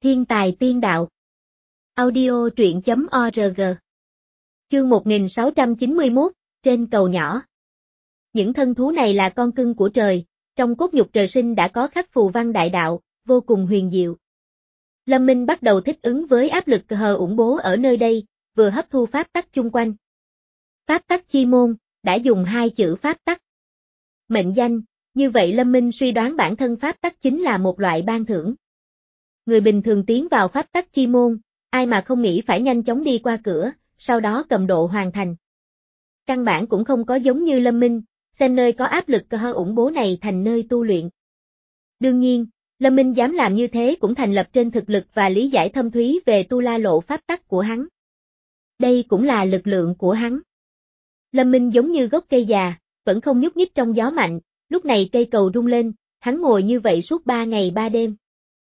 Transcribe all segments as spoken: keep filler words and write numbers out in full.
Thiên tài tiên đạo. Audio truyện chấm org. Chương một nghìn sáu trăm chín mươi mốt, trên cầu nhỏ. Những thân thú này là con cưng của trời, trong cốt nhục trời sinh đã có khắc phù văn đại đạo, vô cùng huyền diệu. Lâm Minh bắt đầu thích ứng với áp lực hờ ủng bố ở nơi đây, vừa hấp thu pháp tắc chung quanh. Pháp tắc chi môn, đã dùng hai chữ pháp tắc. Mệnh danh, như vậy Lâm Minh suy đoán bản thân pháp tắc chính là một loại ban thưởng. Người bình thường tiến vào pháp tắc chi môn, ai mà không nghĩ phải nhanh chóng đi qua cửa, sau đó cầm độ hoàn thành. Căn bản cũng không có giống như Lâm Minh, xem nơi có áp lực hờ ủng bố này thành nơi tu luyện. Đương nhiên, Lâm Minh dám làm như thế cũng thành lập trên thực lực và lý giải thâm thúy về tu la lộ pháp tắc của hắn. Đây cũng là lực lượng của hắn. Lâm Minh giống như gốc cây già, vẫn không nhúc nhích trong gió mạnh, lúc này cây cầu rung lên, hắn ngồi như vậy suốt ba ngày ba đêm.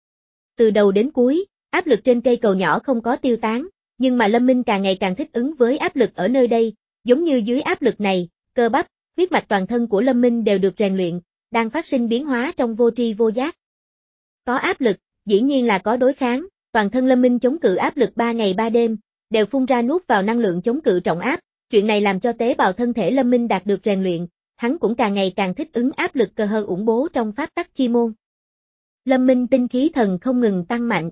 Từ đầu đến cuối, áp lực trên cây cầu nhỏ không có tiêu tán, nhưng mà Lâm Minh càng ngày càng thích ứng với áp lực ở nơi đây, giống như dưới áp lực này, cơ bắp, huyết mạch toàn thân của Lâm Minh đều được rèn luyện, đang phát sinh biến hóa trong vô tri vô giác. Có áp lực, dĩ nhiên là có đối kháng, toàn thân Lâm Minh chống cự áp lực ba ngày ba đêm, đều phun ra nuốt vào năng lượng chống cự trọng áp, chuyện này làm cho tế bào thân thể Lâm Minh đạt được rèn luyện, hắn cũng càng ngày càng thích ứng áp lực cơ hờ ủng bố trong pháp tắc chi môn. Lâm Minh tinh khí thần không ngừng tăng mạnh.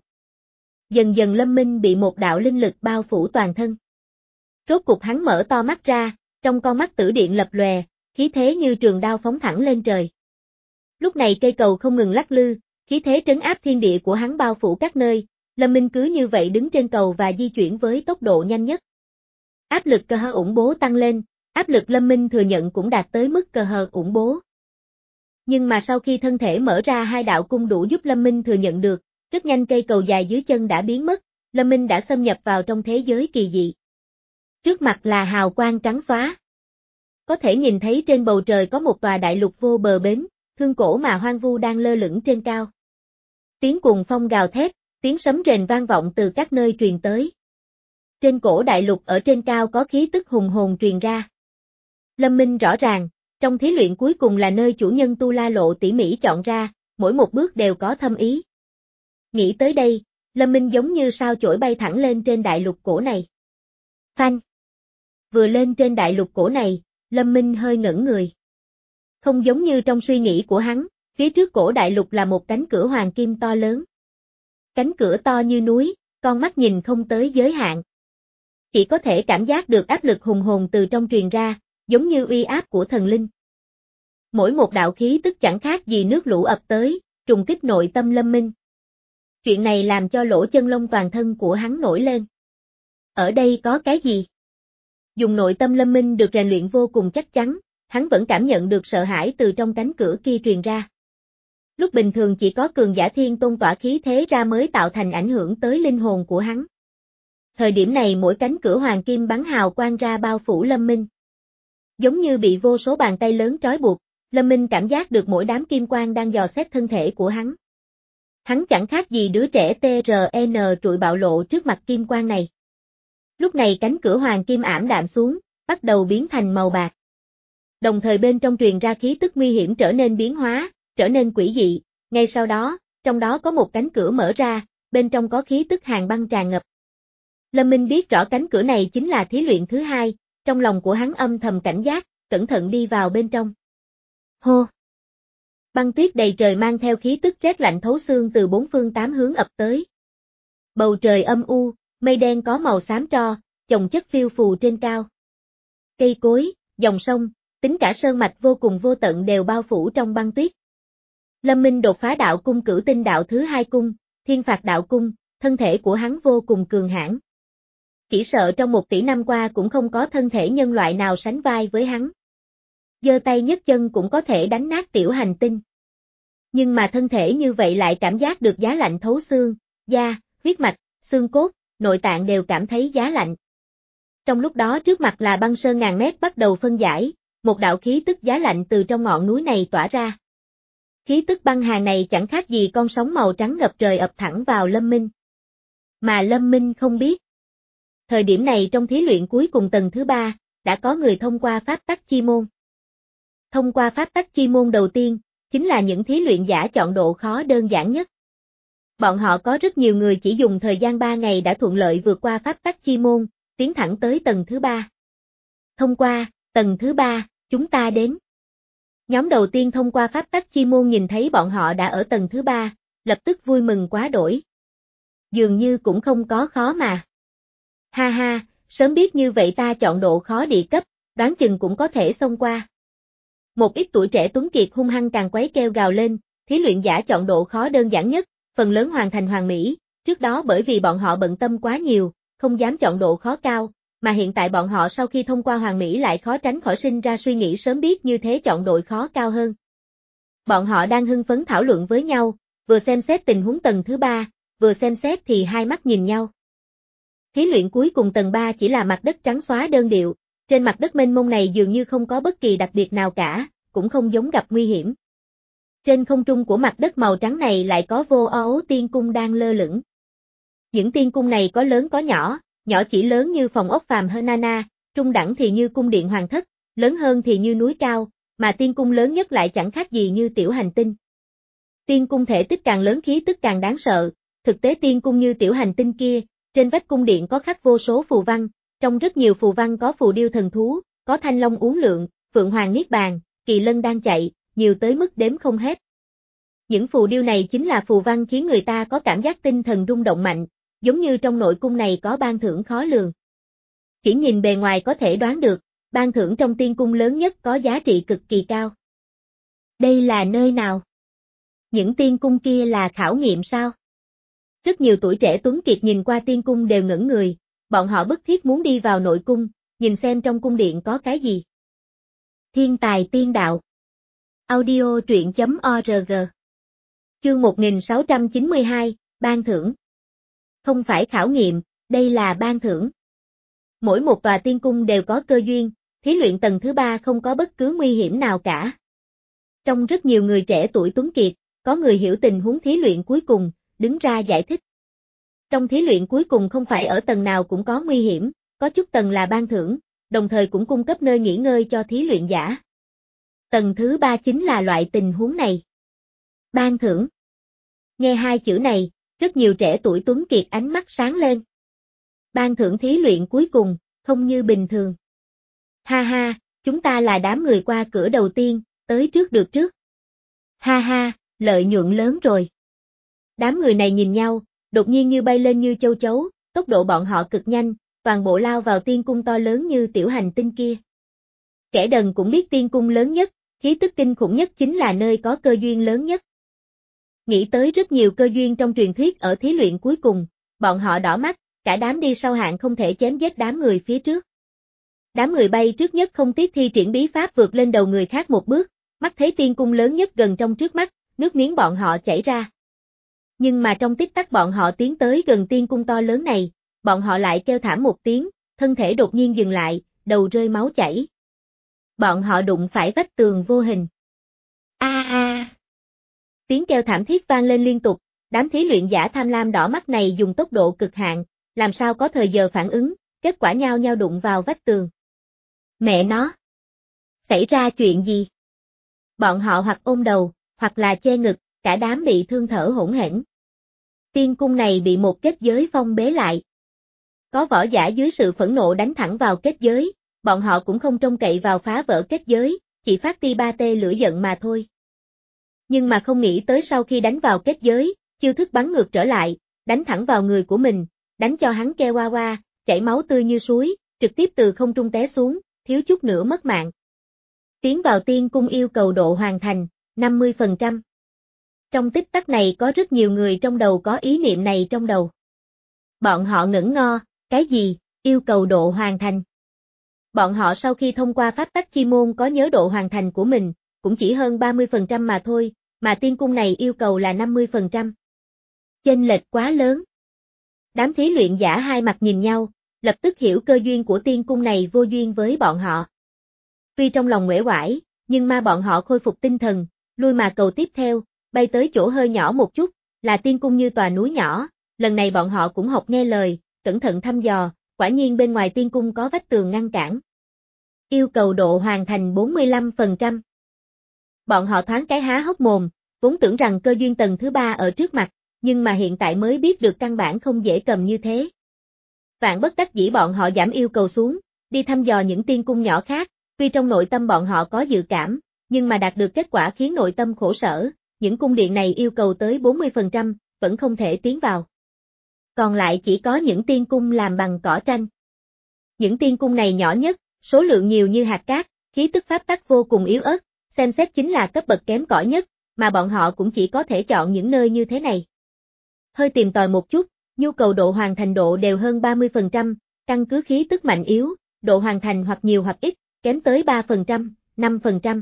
Dần dần Lâm Minh bị một đạo linh lực bao phủ toàn thân. Rốt cục hắn mở to mắt ra, trong con mắt tử điện lập lòe, khí thế như trường đao phóng thẳng lên trời. Lúc này cây cầu không ngừng lắc lư, khí thế trấn áp thiên địa của hắn bao phủ các nơi, Lâm Minh cứ như vậy đứng trên cầu và di chuyển với tốc độ nhanh nhất. Áp lực cơ hờ ủng bố tăng lên, áp lực Lâm Minh thừa nhận cũng đạt tới mức cơ hờ ủng bố. Nhưng mà sau khi thân thể mở ra hai đạo cung đủ giúp Lâm Minh thừa nhận được, rất nhanh cây cầu dài dưới chân đã biến mất, Lâm Minh đã xâm nhập vào trong thế giới kỳ dị. Trước mặt là hào quang trắng xóa. Có thể nhìn thấy trên bầu trời có một tòa đại lục vô bờ bến, thương cổ mà hoang vu đang lơ lửng trên cao. Tiếng cuồng phong gào thét, tiếng sấm rền vang vọng từ các nơi truyền tới. Trên cổ đại lục ở trên cao có khí tức hùng hồn truyền ra. Lâm Minh rõ ràng, trong thí luyện cuối cùng là nơi chủ nhân tu la lộ tỉ mỉ chọn ra, mỗi một bước đều có thâm ý. Nghĩ tới đây, Lâm Minh giống như sao chổi bay thẳng lên trên đại lục cổ này. Phanh! Vừa lên trên đại lục cổ này, Lâm Minh hơi ngẩn người. Không giống như trong suy nghĩ của hắn, phía trước cổ đại lục là một cánh cửa hoàng kim to lớn. Cánh cửa to như núi, con mắt nhìn không tới giới hạn. Chỉ có thể cảm giác được áp lực hùng hồn từ trong truyền ra, giống như uy áp của thần linh. Mỗi một đạo khí tức chẳng khác gì nước lũ ập tới, trùng kích nội tâm Lâm Minh. Chuyện này làm cho lỗ chân lông toàn thân của hắn nổi lên. Ở đây có cái gì? Dùng nội tâm Lâm Minh được rèn luyện vô cùng chắc chắn, hắn vẫn cảm nhận được sợ hãi từ trong cánh cửa kia truyền ra. Lúc bình thường chỉ có cường giả thiên tôn tỏa khí thế ra mới tạo thành ảnh hưởng tới linh hồn của hắn. Thời điểm này mỗi cánh cửa hoàng kim bắn hào quang ra bao phủ Lâm Minh. Giống như bị vô số bàn tay lớn trói buộc, Lâm Minh cảm giác được mỗi đám kim quang đang dò xét thân thể của hắn. Hắn chẳng khác gì đứa trẻ tê rờ en trụi bạo lộ trước mặt kim quang này. Lúc này cánh cửa hoàng kim ảm đạm xuống, bắt đầu biến thành màu bạc. Đồng thời bên trong truyền ra khí tức nguy hiểm trở nên biến hóa, trở nên quỷ dị, ngay sau đó, trong đó có một cánh cửa mở ra, bên trong có khí tức hàn băng tràn ngập. Lâm Minh biết rõ cánh cửa này chính là thí luyện thứ hai, trong lòng của hắn âm thầm cảnh giác, cẩn thận đi vào bên trong. Hô! Băng tuyết đầy trời mang theo khí tức rét lạnh thấu xương từ bốn phương tám hướng ập tới. Bầu trời âm u, mây đen có màu xám tro, chồng chất phiêu phù trên cao. Cây cối, dòng sông, tính cả sơn mạch vô cùng vô tận đều bao phủ trong băng tuyết. Lâm Minh đột phá đạo cung cửu tinh đạo thứ hai cung, thiên phạt đạo cung, thân thể của hắn vô cùng cường hãn. Chỉ sợ trong một tỷ năm qua cũng không có thân thể nhân loại nào sánh vai với hắn. Giơ tay nhấc chân cũng có thể đánh nát tiểu hành tinh. Nhưng mà thân thể như vậy lại cảm giác được giá lạnh thấu xương, da, huyết mạch, xương cốt, nội tạng đều cảm thấy giá lạnh. Trong lúc đó trước mặt là băng sơn ngàn mét bắt đầu phân giải, một đạo khí tức giá lạnh từ trong ngọn núi này tỏa ra. Khí tức băng hàn này chẳng khác gì con sóng màu trắng ngập trời ập thẳng vào Lâm Minh. Mà Lâm Minh không biết. Thời điểm này trong thí luyện cuối cùng tầng thứ ba, đã có người thông qua pháp tắc chi môn. Thông qua pháp tắc chi môn đầu tiên, chính là những thí luyện giả chọn độ khó đơn giản nhất. Bọn họ có rất nhiều người chỉ dùng thời gian ba ngày đã thuận lợi vượt qua pháp tắc chi môn, tiến thẳng tới tầng thứ ba. Thông qua, tầng thứ ba, chúng ta đến. Nhóm đầu tiên thông qua pháp tắc chi môn nhìn thấy bọn họ đã ở tầng thứ ba, lập tức vui mừng quá đỗi. Dường như cũng không có khó mà. Ha ha, sớm biết như vậy ta chọn độ khó địa cấp, đoán chừng cũng có thể xông qua. Một ít tuổi trẻ tuấn kiệt hung hăng càng quấy kêu gào lên, thí luyện giả chọn độ khó đơn giản nhất, phần lớn hoàn thành hoàn mỹ, trước đó bởi vì bọn họ bận tâm quá nhiều, không dám chọn độ khó cao, mà hiện tại bọn họ sau khi thông qua hoàn mỹ lại khó tránh khỏi sinh ra suy nghĩ sớm biết như thế chọn độ khó cao hơn. Bọn họ đang hưng phấn thảo luận với nhau, vừa xem xét tình huống tầng thứ ba, vừa xem xét thì hai mắt nhìn nhau. Thí luyện cuối cùng tầng ba chỉ là mặt đất trắng xóa đơn điệu, trên mặt đất mênh mông này dường như không có bất kỳ đặc biệt nào cả, cũng không giống gặp nguy hiểm. Trên không trung của mặt đất màu trắng này lại có vô ố tiên cung đang lơ lửng. Những tiên cung này có lớn có nhỏ, nhỏ chỉ lớn như phòng ốc phàm hơn Nana, trung đẳng thì như cung điện hoàng thất, lớn hơn thì như núi cao, mà tiên cung lớn nhất lại chẳng khác gì như tiểu hành tinh. Tiên cung thể tích càng lớn khí tức càng đáng sợ, thực tế tiên cung như tiểu hành tinh kia, trên vách cung điện có khắc vô số phù văn, trong rất nhiều phù văn có phù điêu thần thú, có thanh long uốn lượn, phượng hoàng niết bàn, kỳ lân đang chạy, nhiều tới mức đếm không hết. Những phù điêu này chính là phù văn khiến người ta có cảm giác tinh thần rung động mạnh, giống như trong nội cung này có ban thưởng khó lường. Chỉ nhìn bề ngoài có thể đoán được, ban thưởng trong tiên cung lớn nhất có giá trị cực kỳ cao. Đây là nơi nào? Những tiên cung kia là khảo nghiệm sao? Rất nhiều tuổi trẻ tuấn kiệt nhìn qua tiên cung đều ngẩn người, bọn họ bức thiết muốn đi vào nội cung, nhìn xem trong cung điện có cái gì. Thiên tài tiên đạo. Audio truyện chấm org. Chương một nghìn sáu trăm chín mươi hai, ban thưởng. Không phải khảo nghiệm, đây là ban thưởng. Mỗi một tòa tiên cung đều có cơ duyên, thí luyện tầng thứ ba không có bất cứ nguy hiểm nào cả. Trong rất nhiều người trẻ tuổi tuấn kiệt, có người hiểu tình huống thí luyện cuối cùng, đứng ra giải thích. Trong thí luyện cuối cùng không phải ở tầng nào cũng có nguy hiểm, có chút tầng là ban thưởng, đồng thời cũng cung cấp nơi nghỉ ngơi cho thí luyện giả. Tầng thứ ba chính là loại tình huống này. Ban thưởng. Nghe hai chữ này, rất nhiều trẻ tuổi tuấn kiệt ánh mắt sáng lên. Ban thưởng thí luyện cuối cùng, không như bình thường. Ha ha, chúng ta là đám người qua cửa đầu tiên, tới trước được trước. Ha ha, lợi nhuận lớn rồi. Đám người này nhìn nhau, đột nhiên như bay lên như châu chấu, tốc độ bọn họ cực nhanh, toàn bộ lao vào tiên cung to lớn như tiểu hành tinh kia. Kẻ đần cũng biết tiên cung lớn nhất, khí tức kinh khủng nhất chính là nơi có cơ duyên lớn nhất. Nghĩ tới rất nhiều cơ duyên trong truyền thuyết ở thí luyện cuối cùng, bọn họ đỏ mắt, cả đám đi sau hạng không thể chém giết đám người phía trước. Đám người bay trước nhất không tiếc thi triển bí pháp vượt lên đầu người khác một bước, mắt thấy tiên cung lớn nhất gần trong trước mắt, nước miếng bọn họ chảy ra. Nhưng mà trong tích tắc bọn họ tiến tới gần tiên cung to lớn này, bọn họ lại kêu thảm một tiếng, thân thể đột nhiên dừng lại, đầu rơi máu chảy. Bọn họ đụng phải vách tường vô hình. A a. Tiếng kêu thảm thiết vang lên liên tục, đám thí luyện giả tham lam đỏ mắt này dùng tốc độ cực hạn, làm sao có thời giờ phản ứng, kết quả nhao nhao đụng vào vách tường. Mẹ nó! Xảy ra chuyện gì? Bọn họ hoặc ôm đầu, hoặc là che ngực, cả đám bị thương thở hổn hển. Tiên cung này bị một kết giới phong bế lại. Có võ giả dưới sự phẫn nộ đánh thẳng vào kết giới, bọn họ cũng không trông cậy vào phá vỡ kết giới, chỉ phát ti ba tê lửa giận mà thôi. Nhưng mà không nghĩ tới sau khi đánh vào kết giới, chiêu thức bắn ngược trở lại, đánh thẳng vào người của mình, đánh cho hắn kêu oa oa, chảy máu tươi như suối, trực tiếp từ không trung té xuống, thiếu chút nữa mất mạng. Tiến vào tiên cung yêu cầu độ hoàn thành, năm mươi phần trăm. Trong tích tắc này có rất nhiều người trong đầu có ý niệm này trong đầu. Bọn họ ngẩn ngơ, cái gì, yêu cầu độ hoàn thành. Bọn họ sau khi thông qua pháp tắc chi môn có nhớ độ hoàn thành của mình, cũng chỉ hơn ba mươi phần trăm mà thôi, mà tiên cung này yêu cầu là năm mươi phần trăm. Chênh lệch quá lớn. Đám thí luyện giả hai mặt nhìn nhau, lập tức hiểu cơ duyên của tiên cung này vô duyên với bọn họ. Tuy trong lòng uể oải, nhưng mà bọn họ khôi phục tinh thần, lui mà cầu tiếp theo, bay tới chỗ hơi nhỏ một chút, là tiên cung như tòa núi nhỏ, lần này bọn họ cũng học nghe lời, cẩn thận thăm dò, quả nhiên bên ngoài tiên cung có vách tường ngăn cản. Yêu cầu độ hoàn thành bốn mươi lăm phần trăm. Bọn họ thoáng cái há hốc mồm, vốn tưởng rằng cơ duyên tầng thứ ba ở trước mặt, nhưng mà hiện tại mới biết được căn bản không dễ cầm như thế. Vạn bất đắc dĩ bọn họ giảm yêu cầu xuống, đi thăm dò những tiên cung nhỏ khác, tuy trong nội tâm bọn họ có dự cảm, nhưng mà đạt được kết quả khiến nội tâm khổ sở, những cung điện này yêu cầu tới bốn mươi phần trăm, vẫn không thể tiến vào. Còn lại chỉ có những tiên cung làm bằng cỏ tranh. Những tiên cung này nhỏ nhất, số lượng nhiều như hạt cát, khí tức pháp tắc vô cùng yếu ớt, xem xét chính là cấp bậc kém cỏi nhất, mà bọn họ cũng chỉ có thể chọn những nơi như thế này. Hơi tìm tòi một chút, nhu cầu độ hoàn thành độ đều hơn ba mươi phần trăm, căn cứ khí tức mạnh yếu, độ hoàn thành hoặc nhiều hoặc ít, kém tới ba phần trăm, năm phần trăm.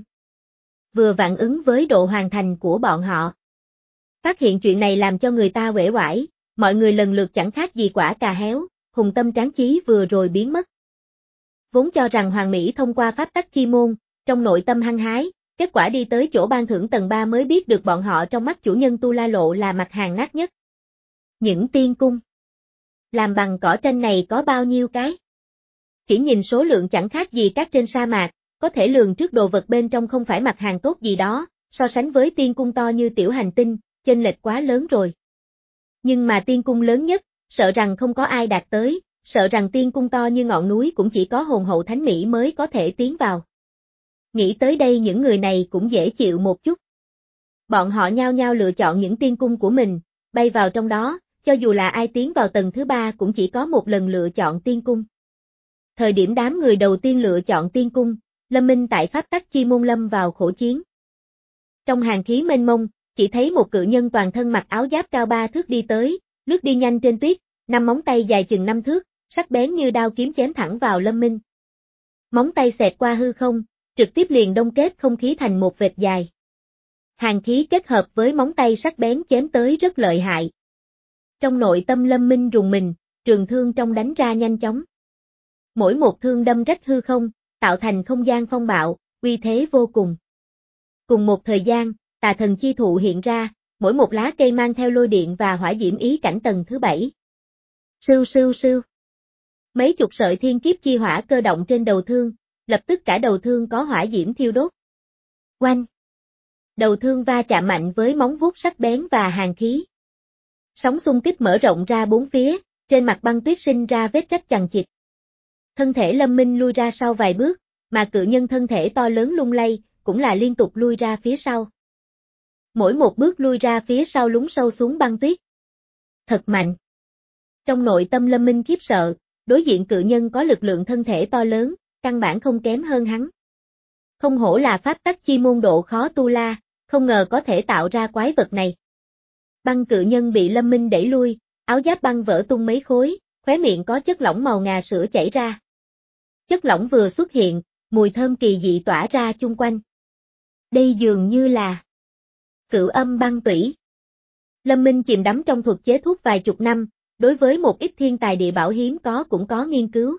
Vừa vặn ứng với độ hoàn thành của bọn họ. Phát hiện chuyện này làm cho người ta uể oải, mọi người lần lượt chẳng khác gì quả cà héo, hùng tâm tráng chí vừa rồi biến mất. Vốn cho rằng Hoàng Mỹ thông qua pháp tắc chi môn, trong nội tâm hăng hái, kết quả đi tới chỗ ban thưởng tầng ba mới biết được bọn họ trong mắt chủ nhân Tu La Lộ là mặt hàng nát nhất. Những tiên cung làm bằng cỏ tranh này có bao nhiêu cái? Chỉ nhìn số lượng chẳng khác gì cát trên sa mạc, có thể lường trước đồ vật bên trong không phải mặt hàng tốt gì đó, so sánh với tiên cung to như tiểu hành tinh, chênh lệch quá lớn rồi. Nhưng mà tiên cung lớn nhất, sợ rằng không có ai đạt tới, sợ rằng tiên cung to như ngọn núi cũng chỉ có hồn hậu thánh mỹ mới có thể tiến vào. Nghĩ tới đây những người này cũng dễ chịu một chút. Bọn họ nhao nhao lựa chọn những tiên cung của mình, bay vào trong đó, cho dù là ai tiến vào tầng thứ ba cũng chỉ có một lần lựa chọn tiên cung. Thời điểm đám người đầu tiên lựa chọn tiên cung, Lâm Minh tại pháp tắc chi môn lâm vào khổ chiến. Trong hàng khí mênh mông, chỉ thấy một cự nhân toàn thân mặc áo giáp cao ba thước đi tới, lướt đi nhanh trên tuyết, năm móng tay dài chừng năm thước, sắc bén như đao kiếm chém thẳng vào Lâm Minh. Móng tay xẹt qua hư không, trực tiếp liền đông kết không khí thành một vệt dài. Hàng khí kết hợp với móng tay sắc bén chém tới rất lợi hại. Trong nội tâm Lâm Minh rùng mình, trường thương trong đánh ra nhanh chóng. Mỗi một thương đâm rách hư không, tạo thành không gian phong bạo, uy thế vô cùng. Cùng một thời gian, tà thần chi thụ hiện ra, mỗi một lá cây mang theo lôi điện và hỏa diễm ý cảnh tầng thứ bảy. Sưu sưu sưu. Mấy chục sợi thiên kiếp chi hỏa cơ động trên đầu thương, lập tức cả đầu thương có hỏa diễm thiêu đốt. Oanh! Đầu thương va chạm mạnh với móng vuốt sắc bén và hàn khí. Sóng xung kích mở rộng ra bốn phía, trên mặt băng tuyết sinh ra vết rách chằng chịt. Thân thể Lâm Minh lui ra sau vài bước, mà cự nhân thân thể to lớn lung lay, cũng là liên tục lui ra phía sau. Mỗi một bước lui ra phía sau lún sâu xuống băng tuyết. Thật mạnh. Trong nội tâm Lâm Minh khiếp sợ, đối diện cự nhân có lực lượng thân thể to lớn, căn bản không kém hơn hắn. Không hổ là pháp tắc chi môn độ khó tu la, không ngờ có thể tạo ra quái vật này. Băng cự nhân bị Lâm Minh đẩy lui, áo giáp băng vỡ tung mấy khối, khóe miệng có chất lỏng màu ngà sữa chảy ra. Chất lỏng vừa xuất hiện, mùi thơm kỳ dị tỏa ra chung quanh. Đây dường như là Cửu Âm Băng Tủy. Lâm Minh chìm đắm trong thuật chế thuốc vài chục năm, đối với một ít thiên tài địa bảo hiếm có cũng có nghiên cứu.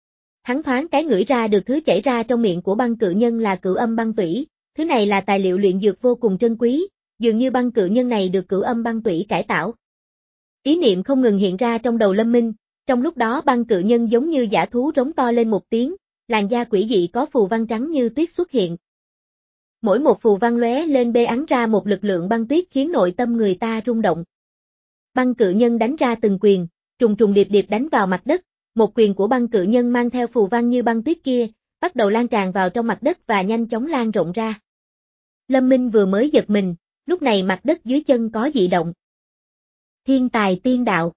Hắn thoáng cái ngửi ra được thứ chảy ra trong miệng của băng cự nhân là Cửu Âm Băng Tủy, thứ này là tài liệu luyện dược vô cùng trân quý, dường như băng cự nhân này được Cửu Âm Băng Tủy cải tạo. Ý niệm không ngừng hiện ra trong đầu Lâm Minh, trong lúc đó băng cự nhân giống như dã thú rống to lên một tiếng, làn da quỷ dị có phù văn trắng như tuyết xuất hiện. Mỗi một phù văn lóe lên bê ắn ra một lực lượng băng tuyết khiến nội tâm người ta rung động. Băng cự nhân đánh ra từng quyền, trùng trùng điệp điệp đánh vào mặt đất, một quyền của băng cự nhân mang theo phù văn như băng tuyết kia, bắt đầu lan tràn vào trong mặt đất và nhanh chóng lan rộng ra. Lâm Minh vừa mới giật mình, lúc này mặt đất dưới chân có dị động. Thiên tài tiên đạo.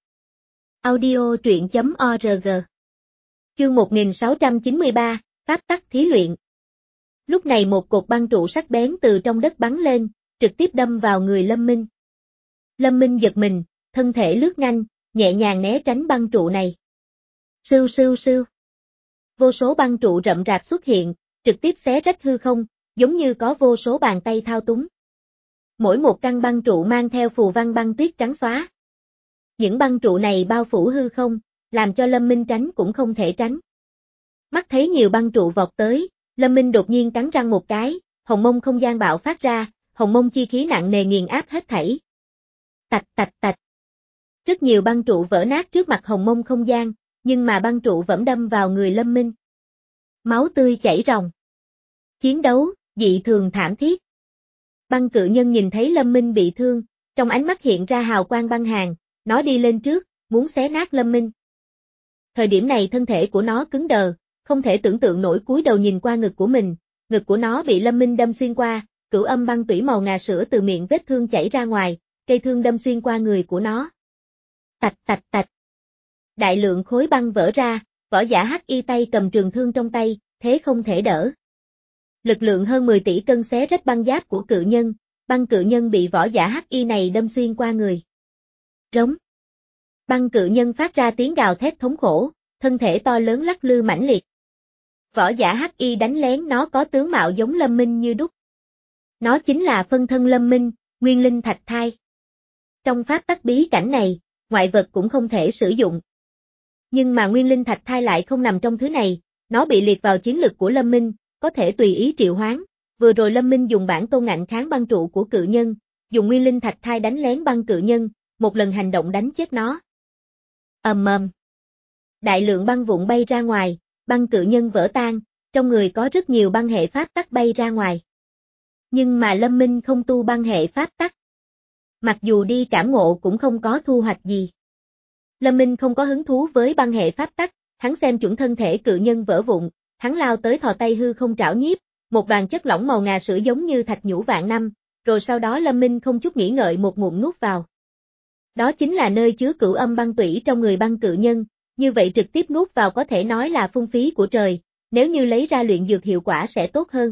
Audio truyện chấm org. Chương một nghìn sáu trăm chín mươi ba, Pháp tắc thí luyện. Lúc này một cột băng trụ sắc bén từ trong đất bắn lên, trực tiếp đâm vào người Lâm Minh. Lâm Minh giật mình, thân thể lướt nhanh, nhẹ nhàng né tránh băng trụ này. Sưu sưu sưu. Vô số băng trụ rậm rạp xuất hiện, trực tiếp xé rách hư không, giống như có vô số bàn tay thao túng. Mỗi một căn băng trụ mang theo phù văn băng tuyết trắng xóa. Những băng trụ này bao phủ hư không, làm cho Lâm Minh tránh cũng không thể tránh. Mắt thấy nhiều băng trụ vọt tới, Lâm Minh đột nhiên cắn răng một cái, hồng mông không gian bạo phát ra, hồng mông chi khí nặng nề nghiền áp hết thảy. Tạch tạch tạch. Rất nhiều băng trụ vỡ nát trước mặt hồng mông không gian, nhưng mà băng trụ vẫn đâm vào người Lâm Minh. Máu tươi chảy ròng. Chiến đấu, dị thường thảm thiết. Băng cự nhân nhìn thấy Lâm Minh bị thương, Trong ánh mắt hiện ra hào quang băng hàn, nó đi lên trước, muốn xé nát Lâm Minh. Thời điểm này thân thể của nó cứng đờ, không thể tưởng tượng nổi cúi đầu nhìn qua ngực của mình, ngực của nó bị Lâm Minh đâm xuyên qua, cửu âm băng tủy màu ngà sữa từ miệng vết thương chảy ra ngoài, cây thương đâm xuyên qua người của nó. Tạch tạch tạch. Đại lượng khối băng vỡ ra, võ giả hắc y tay cầm trường thương trong tay, thế không thể đỡ. Lực lượng hơn mười tỷ cân xé rách băng giáp của cự nhân, băng cự nhân bị võ giả hắc y này đâm xuyên qua người. Rống. Băng cự nhân phát ra tiếng gào thét thống khổ, thân thể to lớn lắc lư mãnh liệt. Võ giả hắc y đánh lén nó có tướng mạo giống Lâm Minh như đúc. Nó chính là phân thân Lâm Minh, Nguyên Linh Thạch Thai. Trong pháp tắc bí cảnh này, ngoại vật cũng không thể sử dụng. Nhưng mà Nguyên Linh Thạch Thai lại không nằm trong thứ này, nó bị liệt vào chiến lực của Lâm Minh, có thể tùy ý triệu hoán. Vừa rồi Lâm Minh dùng bản tôn ngạnh kháng băng trụ của cự nhân, dùng Nguyên Linh Thạch Thai đánh lén băng cự nhân, một lần hành động đánh chết nó. Ầm ầm. Đại lượng băng vụn bay ra ngoài, băng cự nhân vỡ tan, trong người có rất nhiều băng hệ pháp tắc bay ra ngoài. Nhưng mà Lâm Minh không tu băng hệ pháp tắc. Mặc dù đi cảm ngộ cũng không có thu hoạch gì. Lâm Minh không có hứng thú với băng hệ pháp tắc, hắn xem chuẩn thân thể cự nhân vỡ vụn, hắn lao tới thò tay hư không trảo nhiếp, một đoàn chất lỏng màu ngà sữa giống như thạch nhũ vạn năm, rồi sau đó Lâm Minh không chút nghĩ ngợi một ngụm nuốt vào. Đó chính là nơi chứa cửu âm băng tủy trong người băng cự nhân, như vậy trực tiếp nuốt vào có thể nói là phung phí của trời, nếu như lấy ra luyện dược hiệu quả sẽ tốt hơn.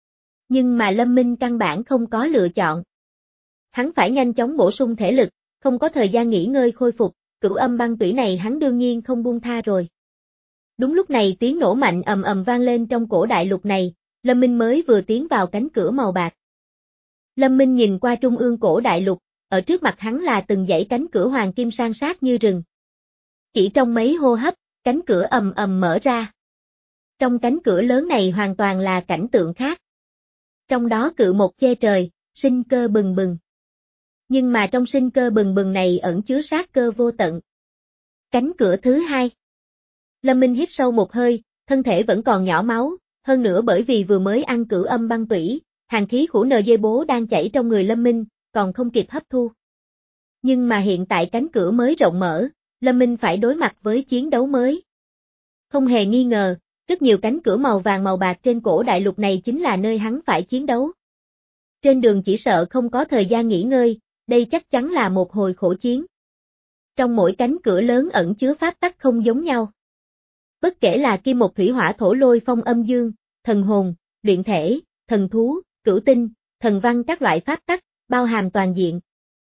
Nhưng mà Lâm Minh căn bản không có lựa chọn. Hắn phải nhanh chóng bổ sung thể lực, không có thời gian nghỉ ngơi khôi phục, cửu âm băng tủy này hắn đương nhiên không buông tha rồi. Đúng lúc này tiếng nổ mạnh ầm ầm vang lên trong cổ đại lục này, Lâm Minh mới vừa tiến vào cánh cửa màu bạc. Lâm Minh nhìn qua trung ương cổ đại lục, ở trước mặt hắn là từng dãy cánh cửa hoàng kim san sát như rừng. Chỉ trong mấy hô hấp, cánh cửa ầm ầm mở ra. Trong cánh cửa lớn này hoàn toàn là cảnh tượng khác. Trong đó cự một che trời, sinh cơ bừng bừng. Nhưng mà trong sinh cơ bừng bừng này ẩn chứa sát cơ vô tận. Cánh cửa thứ hai. Lâm Minh hít sâu một hơi, thân thể vẫn còn nhỏ máu, hơn nữa bởi vì vừa mới ăn cửu âm băng tủy, hàn khí khủ nờ dê bố đang chảy trong người Lâm Minh, còn không kịp hấp thu. Nhưng mà hiện tại cánh cửa mới rộng mở, Lâm Minh phải đối mặt với chiến đấu mới. Không hề nghi ngờ, rất nhiều cánh cửa màu vàng màu bạc trên cổ đại lục này chính là nơi hắn phải chiến đấu. Trên đường chỉ sợ không có thời gian nghỉ ngơi, đây chắc chắn là một hồi khổ chiến. Trong mỗi cánh cửa lớn ẩn chứa pháp tắc không giống nhau. Bất kể là kim một thủy hỏa thổ lôi phong âm dương, thần hồn, luyện thể, thần thú, cửu tinh, thần văn các loại pháp tắc, bao hàm toàn diện.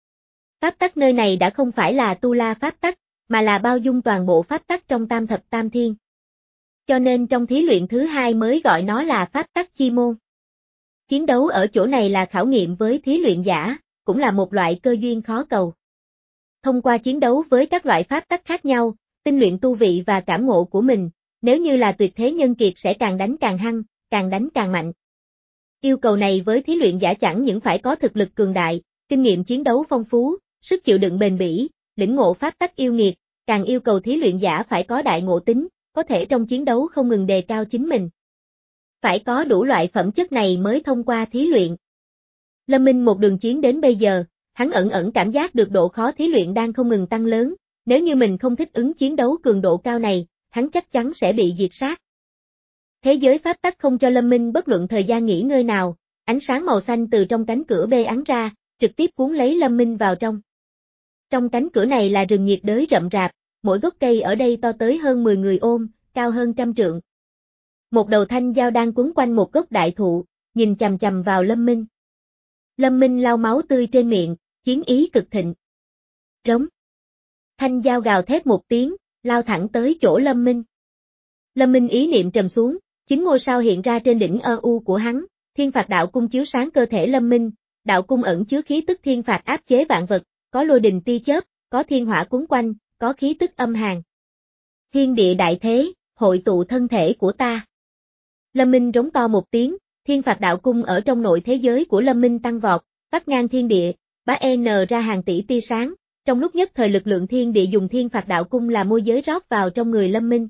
Pháp tắc nơi này đã không phải là tu la pháp tắc, mà là bao dung toàn bộ pháp tắc trong tam thập tam thiên. Cho nên trong thí luyện thứ hai mới gọi nó là pháp tắc chi môn. Chiến đấu ở chỗ này là khảo nghiệm với thí luyện giả, cũng là một loại cơ duyên khó cầu. Thông qua chiến đấu với các loại pháp tắc khác nhau, tinh luyện tu vị và cảm ngộ của mình, nếu như là tuyệt thế nhân kiệt sẽ càng đánh càng hăng, càng đánh càng mạnh. Yêu cầu này với thí luyện giả chẳng những phải có thực lực cường đại, kinh nghiệm chiến đấu phong phú, sức chịu đựng bền bỉ, lĩnh ngộ pháp tắc yêu nghiệt, càng yêu cầu thí luyện giả phải có đại ngộ tính, có thể trong chiến đấu không ngừng đề cao chính mình. Phải có đủ loại phẩm chất này mới thông qua thí luyện. Lâm Minh một đường chiến đến bây giờ, hắn ẩn ẩn cảm giác được độ khó thí luyện đang không ngừng tăng lớn, nếu như mình không thích ứng chiến đấu cường độ cao này, hắn chắc chắn sẽ bị diệt sát. Thế giới pháp tắc không cho Lâm Minh bất luận thời gian nghỉ ngơi nào, ánh sáng màu xanh từ trong cánh cửa bê ắn ra, trực tiếp cuốn lấy Lâm Minh vào trong. Trong cánh cửa này là rừng nhiệt đới rậm rạp, mỗi gốc cây ở đây to tới hơn mười người ôm, cao hơn trăm trượng. Một đầu thanh dao đang quấn quanh một gốc đại thụ, nhìn chằm chằm vào Lâm Minh. Lâm Minh lau máu tươi trên miệng, chiến ý cực thịnh. Rống. Thanh dao gào thét một tiếng, lao thẳng tới chỗ Lâm Minh. Lâm Minh ý niệm trầm xuống, chín ngôi sao hiện ra trên đỉnh ơ u của hắn, thiên phạt đạo cung chiếu sáng cơ thể Lâm Minh, đạo cung ẩn chứa khí tức thiên phạt áp chế vạn vật, có lôi đình tia chớp, có thiên hỏa cuốn quanh, có khí tức âm hàn. Thiên địa đại thế, hội tụ thân thể của ta. Lâm Minh rống to một tiếng, thiên phạt đạo cung ở trong nội thế giới của Lâm Minh tăng vọt, vắt ngang thiên địa, bá n ra hàng tỷ tia sáng, trong lúc nhất thời lực lượng thiên địa dùng thiên phạt đạo cung là môi giới rót vào trong người Lâm Minh.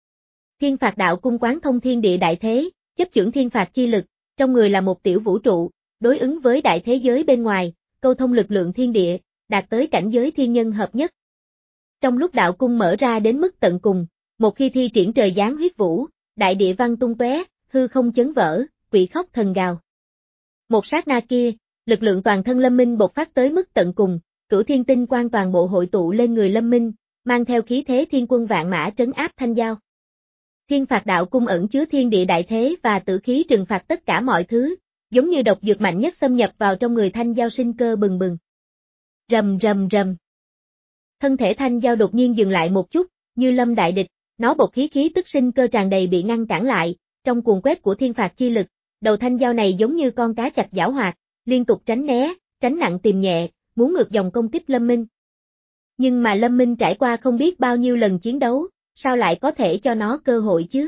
Thiên phạt đạo cung quán thông thiên địa đại thế, chấp chưởng thiên phạt chi lực, trong người là một tiểu vũ trụ, đối ứng với đại thế giới bên ngoài, câu thông lực lượng thiên địa, đạt tới cảnh giới thiên nhân hợp nhất. Trong lúc đạo cung mở ra đến mức tận cùng, một khi thi triển trời giáng huyết vũ, đại địa văn tung tóe, hư không chấn vỡ, quỷ khóc thần gào. Một sát na kia, lực lượng toàn thân Lâm Minh bộc phát tới mức tận cùng, cửu thiên tinh quang toàn bộ hội tụ lên người Lâm Minh, mang theo khí thế thiên quân vạn mã trấn áp Thanh Giao. Thiên phạt đạo cung ẩn chứa thiên địa đại thế và tử khí trừng phạt tất cả mọi thứ, giống như độc dược mạnh nhất xâm nhập vào trong người Thanh Giao sinh cơ bừng bừng. Rầm rầm rầm. Thân thể Thanh Giao đột nhiên dừng lại một chút, như lâm đại địch, nó bộc khí khí tức sinh cơ tràn đầy bị ngăn cản lại, trong cuồng quét của thiên phạt chi lực, đầu Thanh Giao này giống như con cá chạch giảo hoạt, liên tục tránh né, tránh nặng tìm nhẹ, muốn ngược dòng công kích Lâm Minh. Nhưng mà Lâm Minh trải qua không biết bao nhiêu lần chiến đấu, sao lại có thể cho nó cơ hội chứ?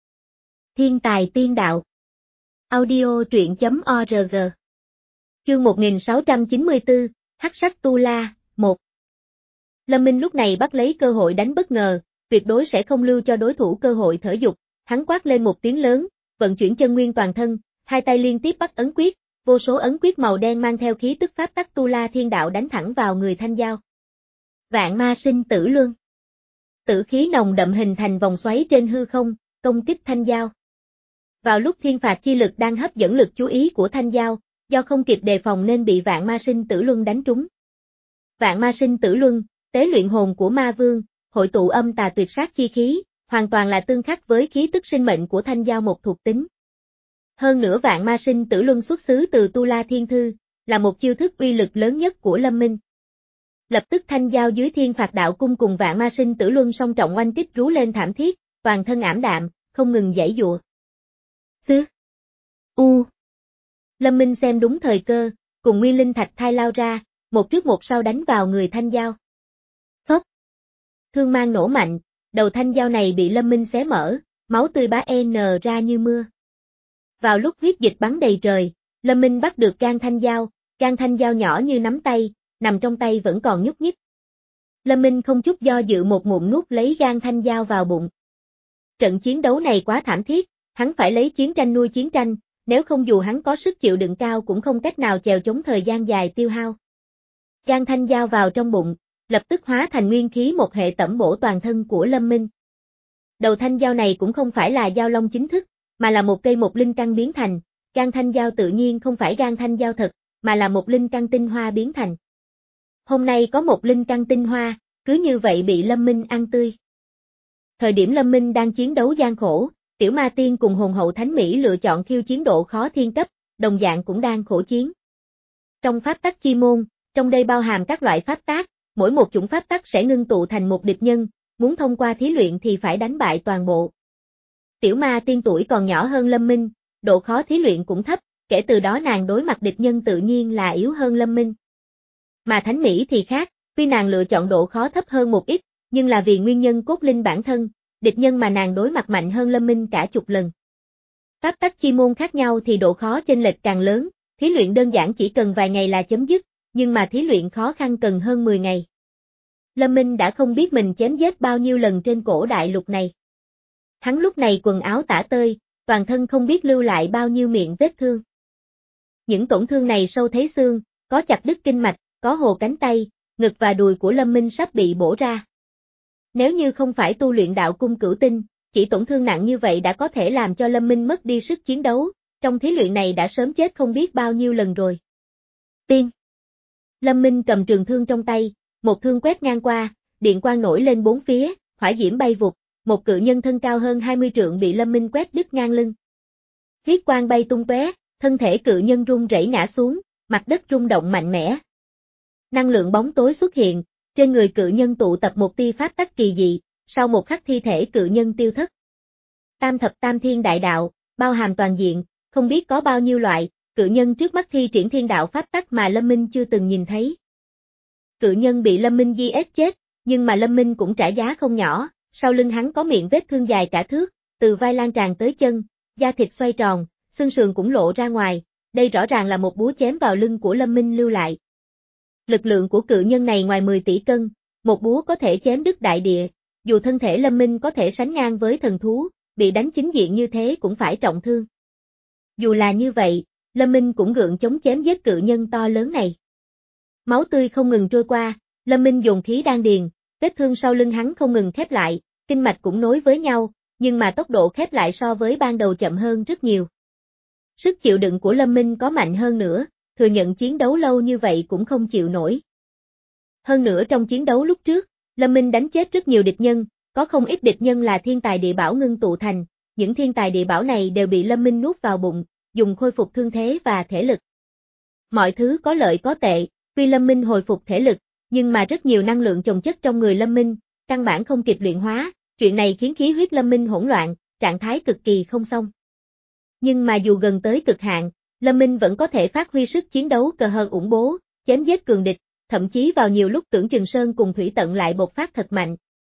Thiên tài tiên đạo. Audio truyện chấm org. Chương một nghìn sáu trăm chín mươi tư, Hắc sắc tu la, một. Lâm Minh lúc này bắt lấy cơ hội đánh bất ngờ, tuyệt đối sẽ không lưu cho đối thủ cơ hội thở dục, hắn quát lên một tiếng lớn, vận chuyển chân nguyên toàn thân, hai tay liên tiếp bắt ấn quyết, vô số ấn quyết màu đen mang theo khí tức pháp tắc tu la thiên đạo đánh thẳng vào người Thanh Giao. Vạn ma sinh tử luân. Tử khí nồng đậm hình thành vòng xoáy trên hư không, công kích Thanh Giao. Vào lúc thiên phạt chi lực đang hấp dẫn lực chú ý của Thanh Giao, do không kịp đề phòng nên bị vạn ma sinh tử luân đánh trúng. Vạn ma sinh tử luân, tế luyện hồn của ma vương, hội tụ âm tà tuyệt sát chi khí, hoàn toàn là tương khắc với khí tức sinh mệnh của Thanh Giao một thuộc tính. Hơn nữa vạn ma sinh tử luân xuất xứ từ Tu La Thiên Thư, là một chiêu thức uy lực lớn nhất của Lâm Minh. Lập tức Thanh Giao dưới thiên phạt đạo cung cùng vạn ma sinh tử luân song trọng oanh kích rú lên thảm thiết, toàn thân ảm đạm, không ngừng giãy giụa. Xứ. U. Lâm Minh xem đúng thời cơ, cùng nguyên linh thạch thai lao ra, một trước một sau đánh vào người Thanh Giao. Phốc. Thương mang nổ mạnh, đầu Thanh Giao này bị Lâm Minh xé mở, máu tươi bá n ra như mưa. Vào lúc huyết dịch bắn đầy trời, Lâm Minh bắt được gan Thanh Giao, gan Thanh Giao nhỏ như nắm tay, nằm trong tay vẫn còn nhúc nhích. Lâm Minh không chút do dự một ngụm nuốt lấy gan Thanh Giao vào bụng. Trận chiến đấu này quá thảm thiết, hắn phải lấy chiến tranh nuôi chiến tranh, nếu không dù hắn có sức chịu đựng cao cũng không cách nào chèo chống thời gian dài tiêu hao. Gan Thanh Giao vào trong bụng, lập tức hóa thành nguyên khí một hệ tẩm bổ toàn thân của Lâm Minh. Đầu Thanh Giao này cũng không phải là giao long chính thức, mà là một cây một linh căn biến thành, gan Thanh Giao tự nhiên không phải gan Thanh Giao thật, mà là một linh căn tinh hoa biến thành. Hôm nay có một linh căn tinh hoa, cứ như vậy bị Lâm Minh ăn tươi. Thời điểm Lâm Minh đang chiến đấu gian khổ, Tiểu Ma Tiên cùng hồn hậu Thánh Mỹ lựa chọn khiêu chiến độ khó thiên cấp, đồng dạng cũng đang khổ chiến. Trong pháp tắc chi môn, trong đây bao hàm các loại pháp tác, mỗi một chủng pháp tắc sẽ ngưng tụ thành một địch nhân, muốn thông qua thí luyện thì phải đánh bại toàn bộ. Tiểu Ma Tiên tuổi còn nhỏ hơn Lâm Minh, độ khó thí luyện cũng thấp, kể từ đó nàng đối mặt địch nhân tự nhiên là yếu hơn Lâm Minh. Mà Thánh Mỹ thì khác, tuy nàng lựa chọn độ khó thấp hơn một ít, nhưng là vì nguyên nhân cốt linh bản thân, địch nhân mà nàng đối mặt mạnh hơn Lâm Minh cả chục lần. Pháp tắc chi môn khác nhau thì độ khó chênh lệch càng lớn, thí luyện đơn giản chỉ cần vài ngày là chấm dứt, nhưng mà thí luyện khó khăn cần hơn mười ngày. Lâm Minh đã không biết mình chém giết bao nhiêu lần trên cổ đại lục này. Hắn lúc này quần áo tả tơi, toàn thân không biết lưu lại bao nhiêu miệng vết thương. Những tổn thương này sâu thấy xương, có chặt đứt kinh mạch, có hồ cánh tay, ngực và đùi của Lâm Minh sắp bị bổ ra. Nếu như không phải tu luyện đạo cung cửu tinh, chỉ tổn thương nặng như vậy đã có thể làm cho Lâm Minh mất đi sức chiến đấu, trong thí luyện này đã sớm chết không biết bao nhiêu lần rồi. Tiên. Lâm Minh cầm trường thương trong tay, một thương quét ngang qua, điện quang nổi lên bốn phía, hỏa diễm bay vụt, một cự nhân thân cao hơn hai mươi trượng bị Lâm Minh quét đứt ngang lưng. Huyết quang bay tung tóe, thân thể cự nhân rung rẩy ngã xuống, mặt đất rung động mạnh mẽ. Năng lượng bóng tối xuất hiện, trên người cự nhân tụ tập một tia pháp tắc kỳ dị, sau một khắc thi thể cự nhân tiêu thất. Tam thập tam thiên đại đạo, bao hàm toàn diện, không biết có bao nhiêu loại, cự nhân trước mắt thi triển thiên đạo pháp tắc mà Lâm Minh chưa từng nhìn thấy. Cự nhân bị Lâm Minh gi ép chết, nhưng mà Lâm Minh cũng trả giá không nhỏ, sau lưng hắn có miệng vết thương dài cả thước, từ vai lan tràn tới chân, da thịt xoay tròn, xương sườn cũng lộ ra ngoài, đây rõ ràng là một búa chém vào lưng của Lâm Minh lưu lại. Lực lượng của cự nhân này ngoài mười tỷ cân, một búa có thể chém đứt đại địa, dù thân thể Lâm Minh có thể sánh ngang với thần thú, bị đánh chính diện như thế cũng phải trọng thương. Dù là như vậy, Lâm Minh cũng gượng chống chém giết cự nhân to lớn này. Máu tươi không ngừng trôi qua, Lâm Minh dồn khí đan điền, vết thương sau lưng hắn không ngừng khép lại, kinh mạch cũng nối với nhau, nhưng mà tốc độ khép lại so với ban đầu chậm hơn rất nhiều. Sức chịu đựng của Lâm Minh có mạnh hơn nữa, thừa nhận chiến đấu lâu như vậy cũng không chịu nổi. Hơn nữa trong chiến đấu lúc trước, Lâm Minh đánh chết rất nhiều địch nhân, có không ít địch nhân là thiên tài địa bảo ngưng tụ thành, những thiên tài địa bảo này đều bị Lâm Minh nuốt vào bụng, dùng khôi phục thương thế và thể lực. Mọi thứ có lợi có tệ, tuy Lâm Minh hồi phục thể lực, nhưng mà rất nhiều năng lượng chồng chất trong người Lâm Minh, căn bản không kịp luyện hóa, chuyện này khiến khí huyết Lâm Minh hỗn loạn, trạng thái cực kỳ không xong. Nhưng mà dù gần tới cực hạn, Lâm Minh vẫn có thể phát huy sức chiến đấu cờ hờ ủng bố, chém giết cường địch, thậm chí vào nhiều lúc tưởng Trường Sơn cùng Thủy Tận lại bộc phát thật mạnh.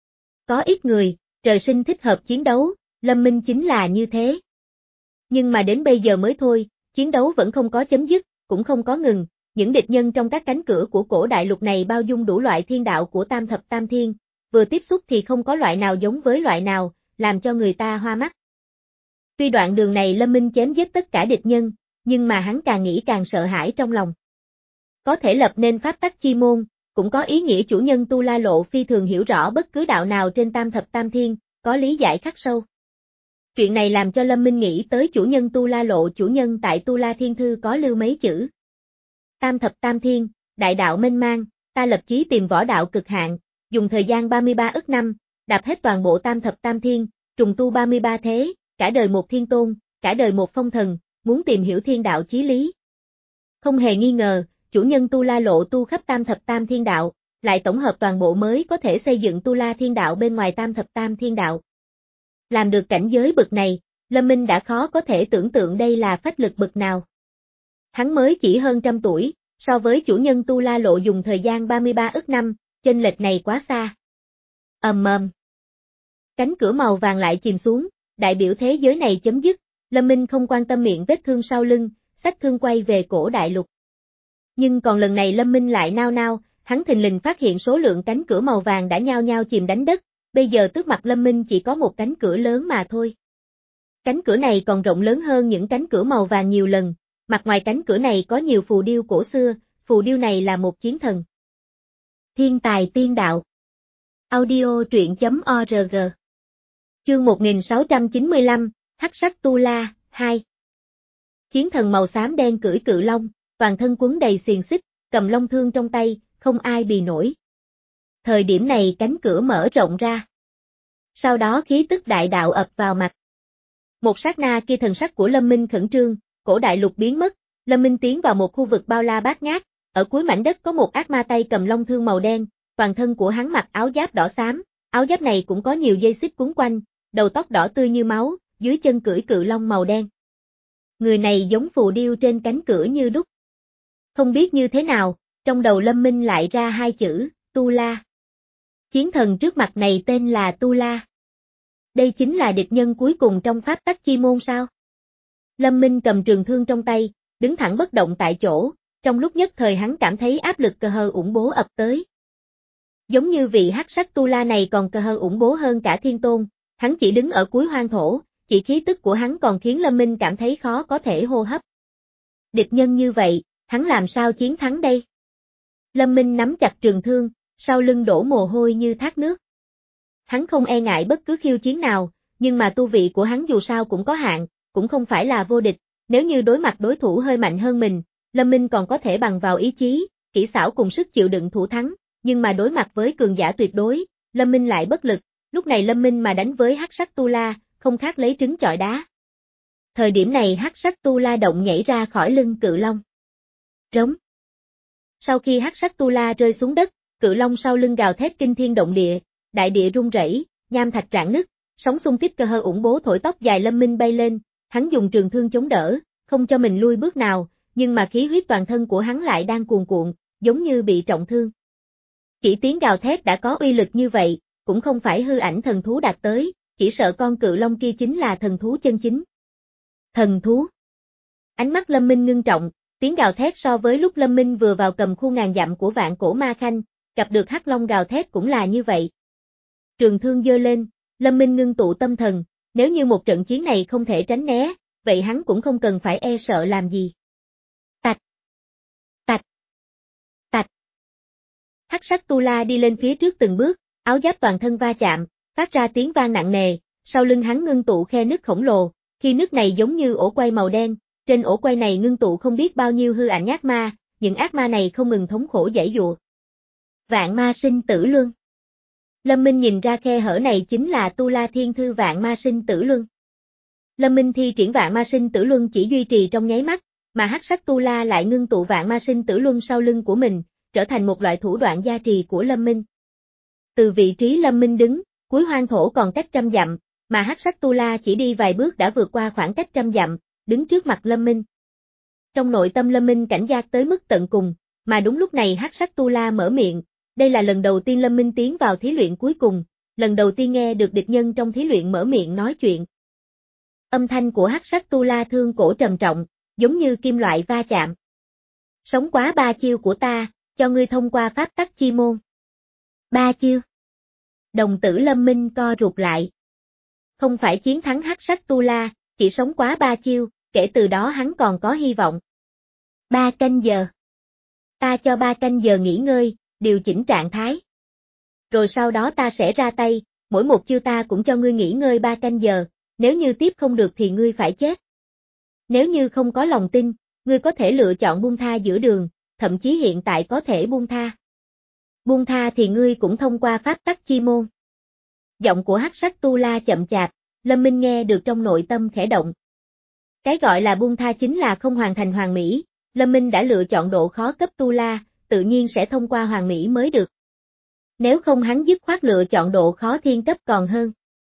Có ít người, trời sinh thích hợp chiến đấu, Lâm Minh chính là như thế. Nhưng mà đến bây giờ mới thôi, chiến đấu vẫn không có chấm dứt, cũng không có ngừng, những địch nhân trong các cánh cửa của cổ đại lục này bao dung đủ loại thiên đạo của tam thập tam thiên, vừa tiếp xúc thì không có loại nào giống với loại nào, làm cho người ta hoa mắt. Tuy đoạn đường này Lâm Minh chém giết tất cả địch nhân, nhưng mà hắn càng nghĩ càng sợ hãi trong lòng. Có thể lập nên pháp tắc chi môn, cũng có ý nghĩa chủ nhân Tu La Lộ phi thường hiểu rõ bất cứ đạo nào trên tam thập tam thiên, có lý giải khắc sâu. Chuyện này làm cho Lâm Minh nghĩ tới chủ nhân Tu La Lộ chủ nhân tại Tu La Thiên Thư có lưu mấy chữ. Tam thập tam thiên, đại đạo mênh mang, ta lập chí tìm võ đạo cực hạn, dùng thời gian ba mươi ba ức năm, đạp hết toàn bộ tam thập tam thiên, trùng tu ba mươi ba thế, cả đời một thiên tôn, cả đời một phong thần, muốn tìm hiểu thiên đạo chí lý. Không hề nghi ngờ, chủ nhân Tu La Lộ tu khắp tam thập tam thiên đạo, lại tổng hợp toàn bộ mới có thể xây dựng Tu La thiên đạo bên ngoài tam thập tam thiên đạo. Làm được cảnh giới bực này, Lâm Minh đã khó có thể tưởng tượng đây là phách lực bực nào. Hắn mới chỉ hơn trăm tuổi, so với chủ nhân Tu La Lộ dùng thời gian ba mươi ba ức năm, chênh lệch này quá xa. Ầm ầm. Cánh cửa màu vàng lại chìm xuống, đại biểu thế giới này chấm dứt, Lâm Minh không quan tâm miệng vết thương sau lưng, xách thương quay về cổ đại lục. Nhưng còn lần này Lâm Minh lại nao nao, hắn thình lình phát hiện số lượng cánh cửa màu vàng đã nhao nhao chìm đánh đất, bây giờ trước mặt Lâm Minh chỉ có một cánh cửa lớn mà thôi. Cánh cửa này còn rộng lớn hơn những cánh cửa màu vàng nhiều lần, mặt ngoài cánh cửa này có nhiều phù điêu cổ xưa, phù điêu này là một chiến thần. Thiên tài tiên đạo. Audio truyện chấm org. Chương một nghìn sáu trăm chín mươi lăm, Hắc sắc Tu La, hai. Chiến thần màu xám đen cưỡi cự long, toàn thân quấn đầy xiềng xích, cầm long thương trong tay, không ai bì nổi. Thời điểm này cánh cửa mở rộng ra. Sau đó khí tức đại đạo ập vào mặt. Một sát na kia thần sắc của Lâm Minh khẩn trương, cổ đại lục biến mất, Lâm Minh tiến vào một khu vực bao la bát ngát, ở cuối mảnh đất có một ác ma tay cầm long thương màu đen, toàn thân của hắn mặc áo giáp đỏ xám, áo giáp này cũng có nhiều dây xích quấn quanh, đầu tóc đỏ tươi như máu, dưới chân cưỡi cự long màu đen. Người này giống phù điêu trên cánh cửa như đúc. Không biết như thế nào, trong đầu Lâm Minh lại ra hai chữ, Tu La. Chiến thần trước mặt này tên là Tu La. Đây chính là địch nhân cuối cùng trong pháp tắc chi môn sao? Lâm Minh cầm trường thương trong tay, đứng thẳng bất động tại chỗ, trong lúc nhất thời hắn cảm thấy áp lực cờ hờ ủng bố ập tới. Giống như vị hắc sắc Tu La này còn cờ hờ ủng bố hơn cả thiên tôn, hắn chỉ đứng ở cuối hoang thổ, chỉ khí tức của hắn còn khiến Lâm Minh cảm thấy khó có thể hô hấp. Địch nhân như vậy, hắn làm sao chiến thắng đây? Lâm Minh nắm chặt trường thương, sau lưng đổ mồ hôi như thác nước. Hắn không e ngại bất cứ khiêu chiến nào, nhưng mà tu vị của hắn dù sao cũng có hạn, cũng không phải là vô địch, nếu như đối mặt đối thủ hơi mạnh hơn mình, Lâm Minh còn có thể bằng vào ý chí, kỹ xảo cùng sức chịu đựng thủ thắng, nhưng mà đối mặt với cường giả tuyệt đối, Lâm Minh lại bất lực, lúc này Lâm Minh mà đánh với hắc sắc Tu La, không khác lấy trứng chọi đá. Thời điểm này hắc sắc Tu La động nhảy ra khỏi lưng cự long. Rống. Sau khi hắc sắc Tu La rơi xuống đất, cự long sau lưng gào thét kinh thiên động địa, đại địa rung rẩy, nham thạch rạn nứt, sóng xung kích cơ hơ ủng bố thổi tóc dài Lâm Minh bay lên, hắn dùng trường thương chống đỡ, không cho mình lui bước nào, nhưng mà khí huyết toàn thân của hắn lại đang cuồn cuộn, giống như bị trọng thương. Chỉ tiếng gào thét đã có uy lực như vậy, cũng không phải hư ảnh thần thú đạt tới, chỉ sợ con cự long kia chính là thần thú chân chính. Thần thú. Ánh mắt Lâm Minh ngưng trọng, tiếng gào thét so với lúc Lâm Minh vừa vào cầm khu ngàn dặm của vạn cổ ma khanh, gặp được hắc long gào thét cũng là như vậy. Trường thương giơ lên, Lâm Minh ngưng tụ tâm thần, nếu như một trận chiến này không thể tránh né, vậy hắn cũng không cần phải e sợ làm gì. Tạch. Tạch. Tạch. Hắc sắc tu la đi lên phía trước từng bước, áo giáp toàn thân va chạm, phát ra tiếng vang nặng nề, sau lưng hắn ngưng tụ khe nứt khổng lồ, khi nứt này giống như ổ quay màu đen, trên ổ quay này ngưng tụ không biết bao nhiêu hư ảnh ác ma, những ác ma này không ngừng thống khổ giãy giụa. Vạn ma sinh tử luân. Lâm Minh nhìn ra khe hở này chính là tu la thiên thư vạn ma sinh tử luân. Lâm Minh thi triển vạn ma sinh tử luân chỉ duy trì trong nháy mắt, mà hắc sắc tu la lại ngưng tụ vạn ma sinh tử luân sau lưng của mình, trở thành một loại thủ đoạn gia trì của Lâm Minh. Từ vị trí Lâm Minh đứng, cuối hoang thổ còn cách trăm dặm, mà hắc sắc tu la chỉ đi vài bước đã vượt qua khoảng cách trăm dặm, đứng trước mặt Lâm Minh. Trong nội tâm Lâm Minh cảnh giác tới mức tận cùng, mà đúng lúc này hắc sắc tu la mở miệng, đây là lần đầu tiên Lâm Minh tiến vào thí luyện cuối cùng, lần đầu tiên nghe được địch nhân trong thí luyện mở miệng nói chuyện. Âm thanh của hắc sắc tu la thương cổ trầm trọng, giống như kim loại va chạm. Sống quá ba chiêu của ta, cho ngươi thông qua pháp tắc chi môn. Ba chiêu. Đồng tử Lâm Minh co rụt lại. Không phải chiến thắng hắc sắc tu la, chỉ sống quá ba chiêu, kể từ đó hắn còn có hy vọng. Ba canh giờ. Ta cho ba canh giờ nghỉ ngơi, điều chỉnh trạng thái. Rồi sau đó ta sẽ ra tay, mỗi một chiêu ta cũng cho ngươi nghỉ ngơi ba canh giờ, nếu như tiếp không được thì ngươi phải chết. Nếu như không có lòng tin, ngươi có thể lựa chọn buông tha giữa đường, thậm chí hiện tại có thể buông tha. Buông tha thì ngươi cũng thông qua pháp tắc chi môn. Giọng của hắc sắc tu la chậm chạp, Lâm Minh nghe được trong nội tâm khẽ động. Cái gọi là buông tha chính là không hoàn thành hoàn mỹ, Lâm Minh đã lựa chọn độ khó cấp tu la, tự nhiên sẽ thông qua hoàn mỹ mới được. Nếu không hắn dứt khoát lựa chọn độ khó thiên cấp còn hơn.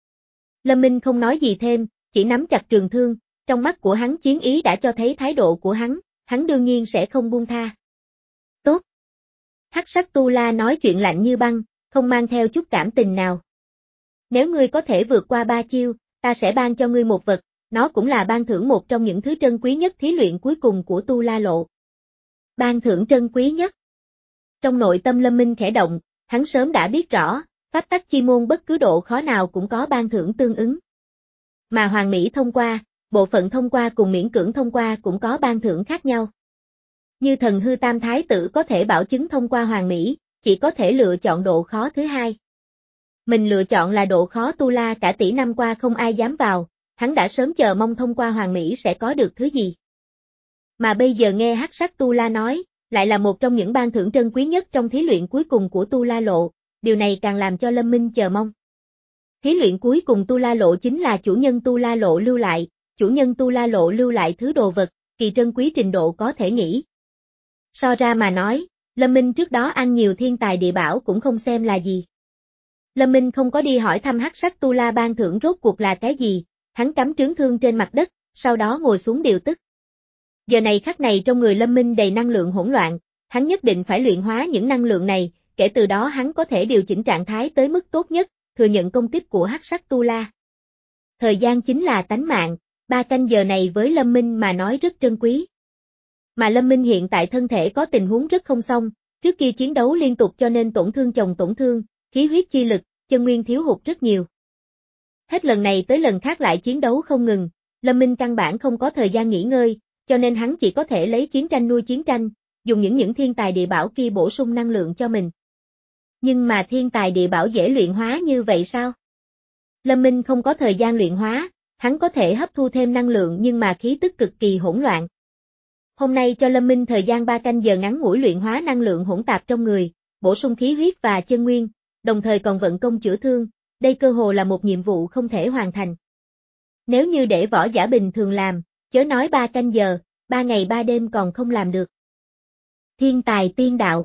Lâm Minh không nói gì thêm, chỉ nắm chặt trường thương, trong mắt của hắn chiến ý đã cho thấy thái độ của hắn, hắn đương nhiên sẽ không buông tha. Tốt. Hắc sắc tu la nói chuyện lạnh như băng, không mang theo chút cảm tình nào. Nếu ngươi có thể vượt qua ba chiêu, ta sẽ ban cho ngươi một vật, nó cũng là ban thưởng một trong những thứ trân quý nhất thí luyện cuối cùng của tu la lộ. Ban thưởng trân quý nhất. Trong nội tâm Lâm Minh khẽ động, hắn sớm đã biết rõ, pháp tắc chi môn bất cứ độ khó nào cũng có ban thưởng tương ứng. Mà hoàn mỹ thông qua, bộ phận thông qua cùng miễn cưỡng thông qua cũng có ban thưởng khác nhau. Như thần hư tam thái tử có thể bảo chứng thông qua hoàn mỹ, chỉ có thể lựa chọn độ khó thứ hai. Mình lựa chọn là độ khó tu la cả tỷ năm qua không ai dám vào, hắn đã sớm chờ mong thông qua hoàn mỹ sẽ có được thứ gì. Mà bây giờ nghe hắc sắc tu la nói, lại là một trong những ban thưởng trân quý nhất trong thí luyện cuối cùng của tu la lộ, điều này càng làm cho Lâm Minh chờ mong. Thí luyện cuối cùng tu la lộ chính là chủ nhân tu la lộ lưu lại, chủ nhân tu la lộ lưu lại thứ đồ vật, kỳ trân quý trình độ có thể nghĩ. So ra mà nói, Lâm Minh trước đó ăn nhiều thiên tài địa bảo cũng không xem là gì. Lâm Minh không có đi hỏi thăm hắc sắc tu la ban thưởng rốt cuộc là cái gì, hắn cắm trướng thương trên mặt đất, sau đó ngồi xuống điều tức. Giờ này khắc này trong người Lâm Minh đầy năng lượng hỗn loạn, hắn nhất định phải luyện hóa những năng lượng này, kể từ đó hắn có thể điều chỉnh trạng thái tới mức tốt nhất, thừa nhận công kích của hắc sắc tu la. Thời gian chính là tánh mạng, ba canh giờ này với Lâm Minh mà nói rất trân quý. Mà Lâm Minh hiện tại thân thể có tình huống rất không xong, trước kia chiến đấu liên tục cho nên tổn thương chồng tổn thương, khí huyết chi lực, chân nguyên thiếu hụt rất nhiều. Hết lần này tới lần khác lại chiến đấu không ngừng, Lâm Minh căn bản không có thời gian nghỉ ngơi, cho nên hắn chỉ có thể lấy chiến tranh nuôi chiến tranh, dùng những những thiên tài địa bảo kia bổ sung năng lượng cho mình. Nhưng mà thiên tài địa bảo dễ luyện hóa như vậy sao? Lâm Minh không có thời gian luyện hóa, hắn có thể hấp thu thêm năng lượng nhưng mà khí tức cực kỳ hỗn loạn. Hôm nay cho Lâm Minh thời gian ba canh giờ ngắn ngủi luyện hóa năng lượng hỗn tạp trong người, bổ sung khí huyết và chân nguyên, đồng thời còn vận công chữa thương, đây cơ hồ là một nhiệm vụ không thể hoàn thành. Nếu như để võ giả bình thường làm, chớ nói ba canh giờ, ba ngày ba đêm còn không làm được. Thiên tài tiên đạo.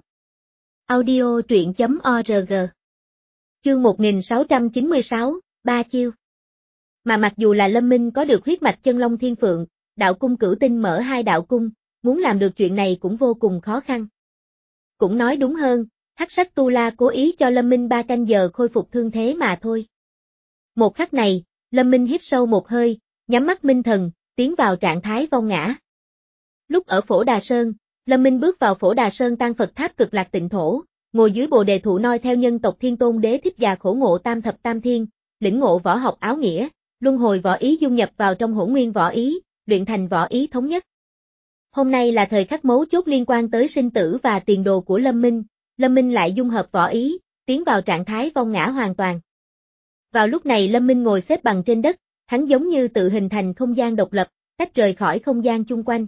Audio truyện chấm org. Chương một nghìn sáu trăm chín mươi sáu, ba chiêu. Mà mặc dù là Lâm Minh có được huyết mạch chân long thiên phượng, đạo cung cửu tinh mở hai đạo cung, muốn làm được chuyện này cũng vô cùng khó khăn. Cũng nói đúng hơn, hắc sắc tu la cố ý cho Lâm Minh ba canh giờ khôi phục thương thế mà thôi. Một khắc này, Lâm Minh hít sâu một hơi, nhắm mắt minh thần, tiến vào trạng thái vong ngã. Lúc ở Phổ Đà Sơn, Lâm Minh bước vào Phổ Đà Sơn Tăng Phật Tháp Cực Lạc Tịnh Thổ, ngồi dưới bồ đề thụ noi theo nhân tộc Thiên Tôn Đế Thích già khổ ngộ tam thập tam thiên, lĩnh ngộ võ học áo nghĩa, luân hồi võ ý dung nhập vào trong hỗn nguyên võ ý, luyện thành võ ý thống nhất. Hôm nay là thời khắc mấu chốt liên quan tới sinh tử và tiền đồ của Lâm Minh, Lâm Minh lại dung hợp võ ý, tiến vào trạng thái vong ngã hoàn toàn. Vào lúc này Lâm Minh ngồi xếp bằng trên đất, hắn giống như tự hình thành không gian độc lập, tách rời khỏi không gian chung quanh.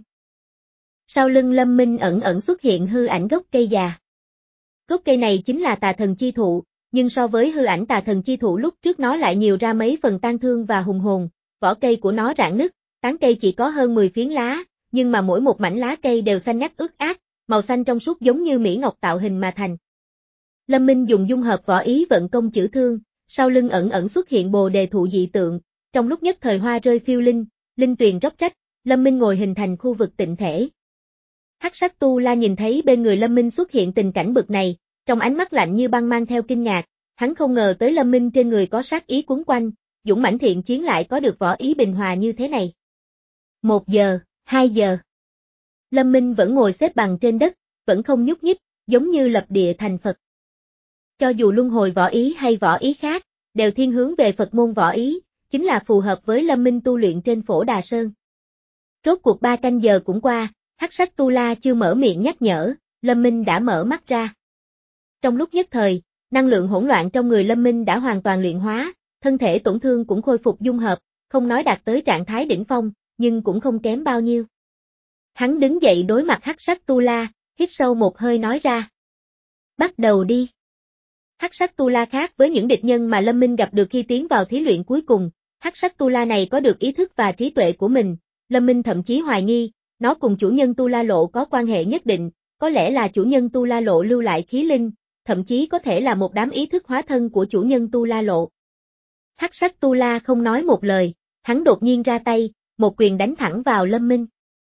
Sau lưng Lâm Minh ẩn ẩn xuất hiện hư ảnh gốc cây già. Gốc cây này chính là Tà Thần Chi Thụ, nhưng so với hư ảnh Tà Thần Chi Thụ lúc trước nó lại nhiều ra mấy phần tang thương và hùng hồn, vỏ cây của nó rạn nứt, tán cây chỉ có hơn mười phiến lá, nhưng mà mỗi một mảnh lá cây đều xanh ngắt ướt át, màu xanh trong suốt giống như mỹ ngọc tạo hình mà thành. Lâm Minh dùng dung hợp võ ý vận công chữa thương, sau lưng ẩn ẩn xuất hiện bồ đề thụ dị tượng, trong lúc nhất thời hoa rơi phiêu linh, linh tuyền róc rách, Lâm Minh ngồi hình thành khu vực tịnh thể. Hắc Sắc Tu La nhìn thấy bên người Lâm Minh xuất hiện tình cảnh bực này, trong ánh mắt lạnh như băng mang theo kinh ngạc, hắn không ngờ tới Lâm Minh trên người có sát ý quấn quanh, dũng mãnh thiện chiến lại có được võ ý bình hòa như thế này. Một giờ, hai giờ. Lâm Minh vẫn ngồi xếp bằng trên đất, vẫn không nhúc nhích, giống như lập địa thành Phật. Cho dù luân hồi võ ý hay võ ý khác, đều thiên hướng về Phật môn võ ý, chính là phù hợp với Lâm Minh tu luyện trên Phổ Đà Sơn. Rốt cuộc ba canh giờ cũng qua, Hắc Sắc Tu La chưa mở miệng nhắc nhở, Lâm Minh đã mở mắt ra. Trong lúc nhất thời, năng lượng hỗn loạn trong người Lâm Minh đã hoàn toàn luyện hóa, thân thể tổn thương cũng khôi phục dung hợp, không nói đạt tới trạng thái đỉnh phong, nhưng cũng không kém bao nhiêu. Hắn đứng dậy đối mặt Hắc Sắc Tu La, hít sâu một hơi nói ra. Bắt đầu đi. Hắc Sắc Tu La khác với những địch nhân mà Lâm Minh gặp được khi tiến vào thí luyện cuối cùng, Hắc Sắc Tu La này có được ý thức và trí tuệ của mình, Lâm Minh thậm chí hoài nghi, nó cùng chủ nhân Tu La Lộ có quan hệ nhất định, có lẽ là chủ nhân Tu La Lộ lưu lại khí linh, thậm chí có thể là một đám ý thức hóa thân của chủ nhân Tu La Lộ. Hắc Sắc Tu La không nói một lời, hắn đột nhiên ra tay, một quyền đánh thẳng vào Lâm Minh.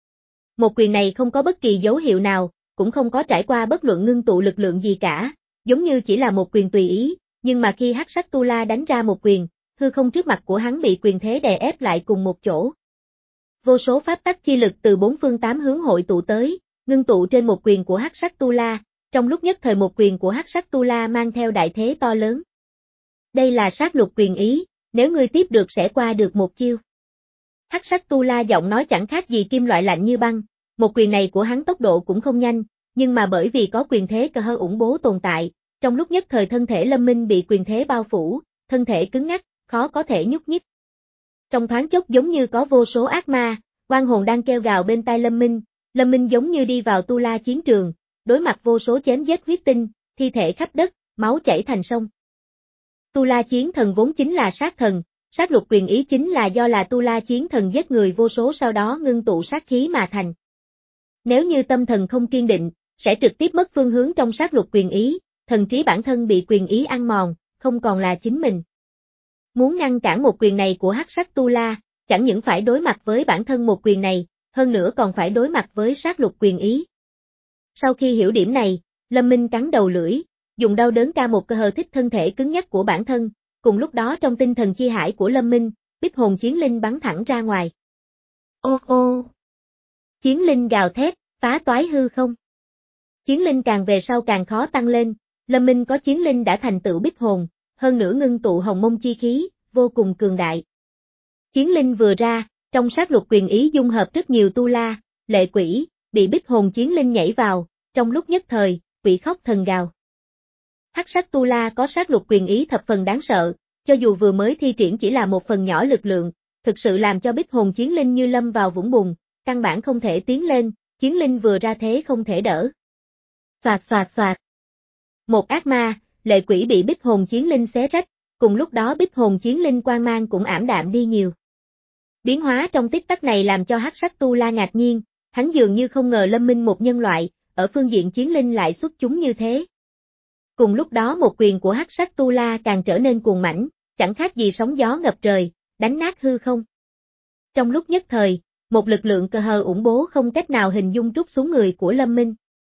Một quyền này không có bất kỳ dấu hiệu nào, cũng không có trải qua bất luận ngưng tụ lực lượng gì cả, giống như chỉ là một quyền tùy ý, nhưng mà khi Hắc Sắc Tu La đánh ra một quyền, hư không trước mặt của hắn bị quyền thế đè ép lại cùng một chỗ. Vô số pháp tắc chi lực từ bốn phương tám hướng hội tụ tới, ngưng tụ trên một quyền của Hắc Sắc Tu La, trong lúc nhất thời một quyền của Hắc Sắc Tu La mang theo đại thế to lớn. Đây là sát lục quyền ý, nếu ngươi tiếp được sẽ qua được một chiêu. Hắc Sắc Tu La giọng nói chẳng khác gì kim loại lạnh như băng, một quyền này của hắn tốc độ cũng không nhanh, nhưng mà bởi vì có quyền thế cơ hơ ủng bố tồn tại, trong lúc nhất thời thân thể Lâm Minh bị quyền thế bao phủ, thân thể cứng ngắc, khó có thể nhúc nhích. Trong thoáng chốc giống như có vô số ác ma, oan hồn đang kêu gào bên tai Lâm Minh, Lâm Minh giống như đi vào Tu La chiến trường, đối mặt vô số chém giết huyết tinh, thi thể khắp đất, máu chảy thành sông. Tu La chiến thần vốn chính là sát thần, sát lục quyền ý chính là do là Tu La chiến thần giết người vô số sau đó ngưng tụ sát khí mà thành. Nếu như tâm thần không kiên định, sẽ trực tiếp mất phương hướng trong sát lục quyền ý, thần trí bản thân bị quyền ý ăn mòn, không còn là chính mình. Muốn ngăn cản một quyền này của Hắc Sắc Tu La, chẳng những phải đối mặt với bản thân một quyền này, hơn nữa còn phải đối mặt với sát lục quyền ý. Sau khi hiểu điểm này, Lâm Minh cắn đầu lưỡi, dùng đau đớn ca một cơ hờ thích thân thể cứng nhắc của bản thân, cùng lúc đó trong tinh thần chi hải của Lâm Minh, Bích Hồn Chiến Linh bắn thẳng ra ngoài. Ô ô! Chiến Linh gào thét, phá toái hư không. Chiến Linh càng về sau càng khó tăng lên, Lâm Minh có Chiến Linh đã thành tựu Bích Hồn, hơn nữa ngưng tụ hồng mông chi khí, vô cùng cường đại. Chiến Linh vừa ra, trong sát lục quyền ý dung hợp rất nhiều tu la, lệ quỷ, bị Bích Hồn Chiến Linh nhảy vào, trong lúc nhất thời, quỷ khóc thần gào. Hắc Sắc Tu La có sát lục quyền ý thập phần đáng sợ, cho dù vừa mới thi triển chỉ là một phần nhỏ lực lượng, thực sự làm cho Bích Hồn Chiến Linh như lâm vào vũng bùn, căn bản không thể tiến lên, Chiến Linh vừa ra thế không thể đỡ. Xoạt xoạt xoạt. Một ác ma, lệ quỷ bị Bích Hồn Chiến Linh xé rách, cùng lúc đó Bích Hồn Chiến Linh quang mang cũng ảm đạm đi nhiều. Biến hóa trong tích tắc này làm cho Hắc Sắc Tu La ngạc nhiên, hắn dường như không ngờ Lâm Minh một nhân loại, ở phương diện chiến linh lại xuất chúng như thế. Cùng lúc đó một quyền của Hắc Sắc Tu La càng trở nên cuồng mãnh, chẳng khác gì sóng gió ngập trời, đánh nát hư không. Trong lúc nhất thời, một lực lượng cơ hờ ủng bố không cách nào hình dung trút xuống người của Lâm Minh.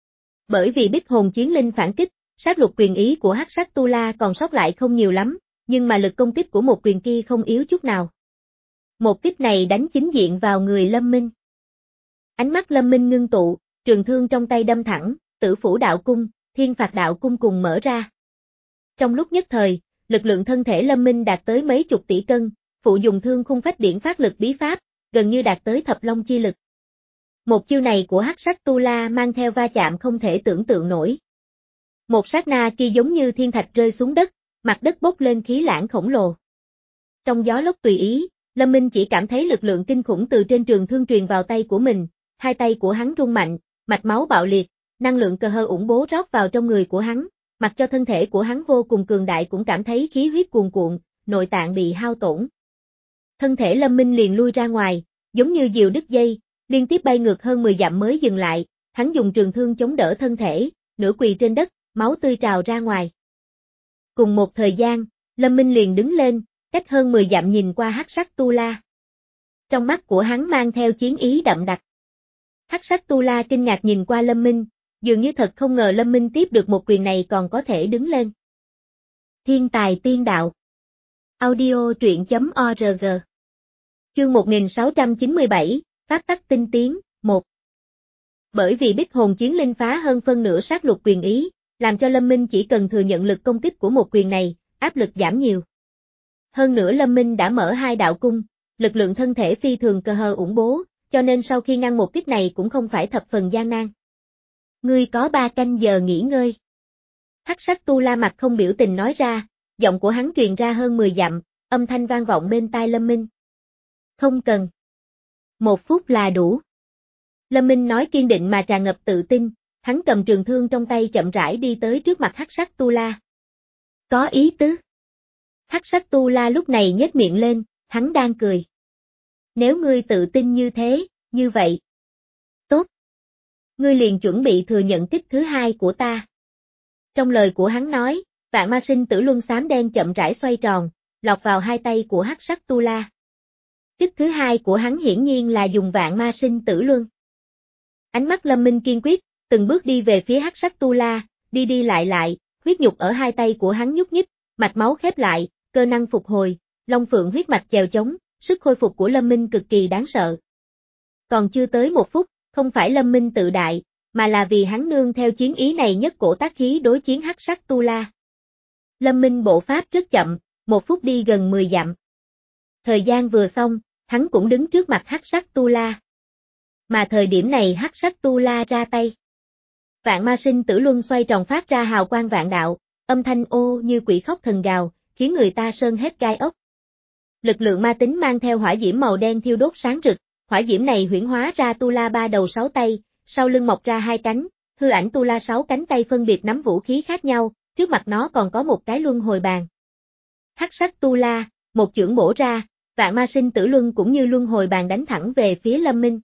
Bởi vì Bích Hồn Chiến Linh phản kích, sát lục quyền ý của Hắc Sắc Tu La còn sót lại không nhiều lắm, nhưng mà lực công kích của một quyền kia không yếu chút nào. Một kích này đánh chính diện vào người Lâm Minh. Ánh mắt Lâm Minh ngưng tụ, trường thương trong tay đâm thẳng, Tử Phủ Đạo Cung, Thiên Phạt Đạo Cung cùng mở ra. Trong lúc nhất thời, lực lượng thân thể Lâm Minh đạt tới mấy chục tỷ cân, phụ dùng thương khung phách điển phát lực bí pháp, gần như đạt tới thập long chi lực. Một chiêu này của Hắc Sắc Tu La mang theo va chạm không thể tưởng tượng nổi. Một sát na kia giống như thiên thạch rơi xuống đất, mặt đất bốc lên khí lãng khổng lồ. Trong gió lốc tùy ý, Lâm Minh chỉ cảm thấy lực lượng kinh khủng từ trên trường thương truyền vào tay của mình, hai tay của hắn rung mạnh, mạch máu bạo liệt, năng lượng cơ hơ ủng bố rót vào trong người của hắn, mặc cho thân thể của hắn vô cùng cường đại cũng cảm thấy khí huyết cuồn cuộn, nội tạng bị hao tổn. Thân thể Lâm Minh liền lui ra ngoài, giống như diều đứt dây, liên tiếp bay ngược hơn mười dặm mới dừng lại, hắn dùng trường thương chống đỡ thân thể, nửa quỳ trên đất, máu tươi trào ra ngoài. Cùng một thời gian, Lâm Minh liền đứng lên, cách hơn mười dặm nhìn qua Hắc Sắc Tu La. Trong mắt của hắn mang theo chiến ý đậm đặc. Hắc Sắc Tu La kinh ngạc nhìn qua Lâm Minh, dường như thật không ngờ Lâm Minh tiếp được một quyền này còn có thể đứng lên. Thiên tài tiên đạo. Audio truyện chấm org. Chương một nghìn sáu trăm chín mươi bảy, Pháp tắc tinh tiến, một. Bởi vì Bích Hồn Chiến Linh phá hơn phân nửa sát lục quyền ý, làm cho Lâm Minh chỉ cần thừa nhận lực công kích của một quyền này, áp lực giảm nhiều. Hơn nữa Lâm Minh đã mở hai đạo cung, lực lượng thân thể phi thường cơ hơ ủng bố, cho nên sau khi ngăn một kích này cũng không phải thập phần gian nan. Ngươi có ba canh giờ nghỉ ngơi. Hắc Sắc Tu La mặt không biểu tình nói ra, giọng của hắn truyền ra hơn mười dặm, âm thanh vang vọng bên tai Lâm Minh. Không cần. Một phút là đủ. Lâm Minh nói kiên định mà tràn ngập tự tin, hắn cầm trường thương trong tay chậm rãi đi tới trước mặt Hắc Sắc Tu La. Có ý tứ. Hắc Sắc Tu La lúc này nhếch miệng lên, hắn đang cười. Nếu ngươi tự tin như thế, như vậy. Tốt. Ngươi liền chuẩn bị thừa nhận kích thứ hai của ta. Trong lời của hắn nói, vạn ma sinh tử luân xám đen chậm rãi xoay tròn, lọt vào hai tay của Hắc Sắc Tu La. Kích thứ hai của hắn hiển nhiên là dùng vạn ma sinh tử luân. Ánh mắt Lâm Minh kiên quyết, từng bước đi về phía Hắc Sắc Tu La, đi đi lại lại, huyết nhục ở hai tay của hắn nhúc nhích, mạch máu khép lại, cơ năng phục hồi, long phượng huyết mạch chèo chống, sức khôi phục của Lâm Minh cực kỳ đáng sợ. Còn chưa tới một phút, không phải Lâm Minh tự đại, mà là vì hắn nương theo chiến ý này nhất cổ tác khí đối chiến Hắc Sắc Tu La. Lâm Minh bộ pháp rất chậm, một phút đi gần mười dặm. Thời gian vừa xong, hắn cũng đứng trước mặt Hắc Sắc Tu La. Mà thời điểm này Hắc Sắc Tu La ra tay. Vạn ma sinh tử luân xoay tròn phát ra hào quang vạn đạo, âm thanh ô như quỷ khóc thần gào, khiến người ta sơn hết gai ốc. Lực lượng ma tính mang theo hỏa diễm màu đen thiêu đốt sáng rực, hỏa diễm này huyễn hóa ra Tu La ba đầu sáu tay, sau lưng mọc ra hai cánh, hư ảnh Tu La sáu cánh tay phân biệt nắm vũ khí khác nhau, trước mặt nó còn có một cái luân hồi bàn. Hắc Sắc Tu La, một chưởng bổ ra, vạn ma sinh tử luân cũng như luân hồi bàn đánh thẳng về phía Lâm Minh.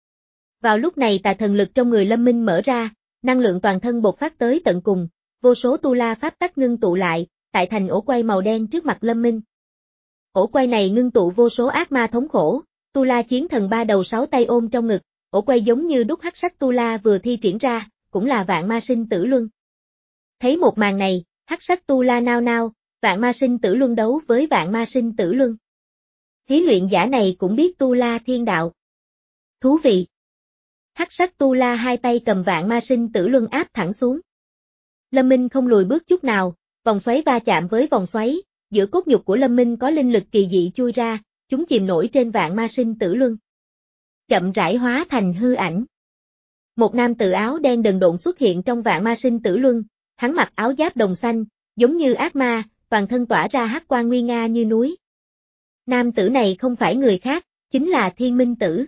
Vào lúc này tà thần lực trong người Lâm Minh mở ra, năng lượng toàn thân bộc phát tới tận cùng, vô số Tu La pháp tắc ngưng tụ lại, tại thành ổ quay màu đen trước mặt Lâm Minh. Ổ quay này ngưng tụ vô số ác ma thống khổ, Tu La chiến thần ba đầu sáu tay ôm trong ngực, ổ quay giống như đúc Hắc Sắc Tu La vừa thi triển ra, cũng là vạn ma sinh tử luân. Thấy một màn này, Hắc Sắc Tu La nao nao, vạn ma sinh tử luân đấu với vạn ma sinh tử luân. Thí luyện giả này cũng biết Tu La thiên đạo. Thú vị. Hắc Sắc Tu La hai tay cầm vạn ma sinh tử luân áp thẳng xuống. Lâm Minh không lùi bước chút nào, vòng xoáy va chạm với vòng xoáy, giữa cốt nhục của Lâm Minh có linh lực kỳ dị chui ra, chúng chìm nổi trên vạn ma sinh tử luân. Chậm rãi hóa thành hư ảnh. Một nam tử áo đen đần độn xuất hiện trong vạn ma sinh tử luân, hắn mặc áo giáp đồng xanh, giống như ác ma, toàn thân tỏa ra hắc quang nguy nga như núi. Nam tử này không phải người khác, chính là Thiên Minh Tử.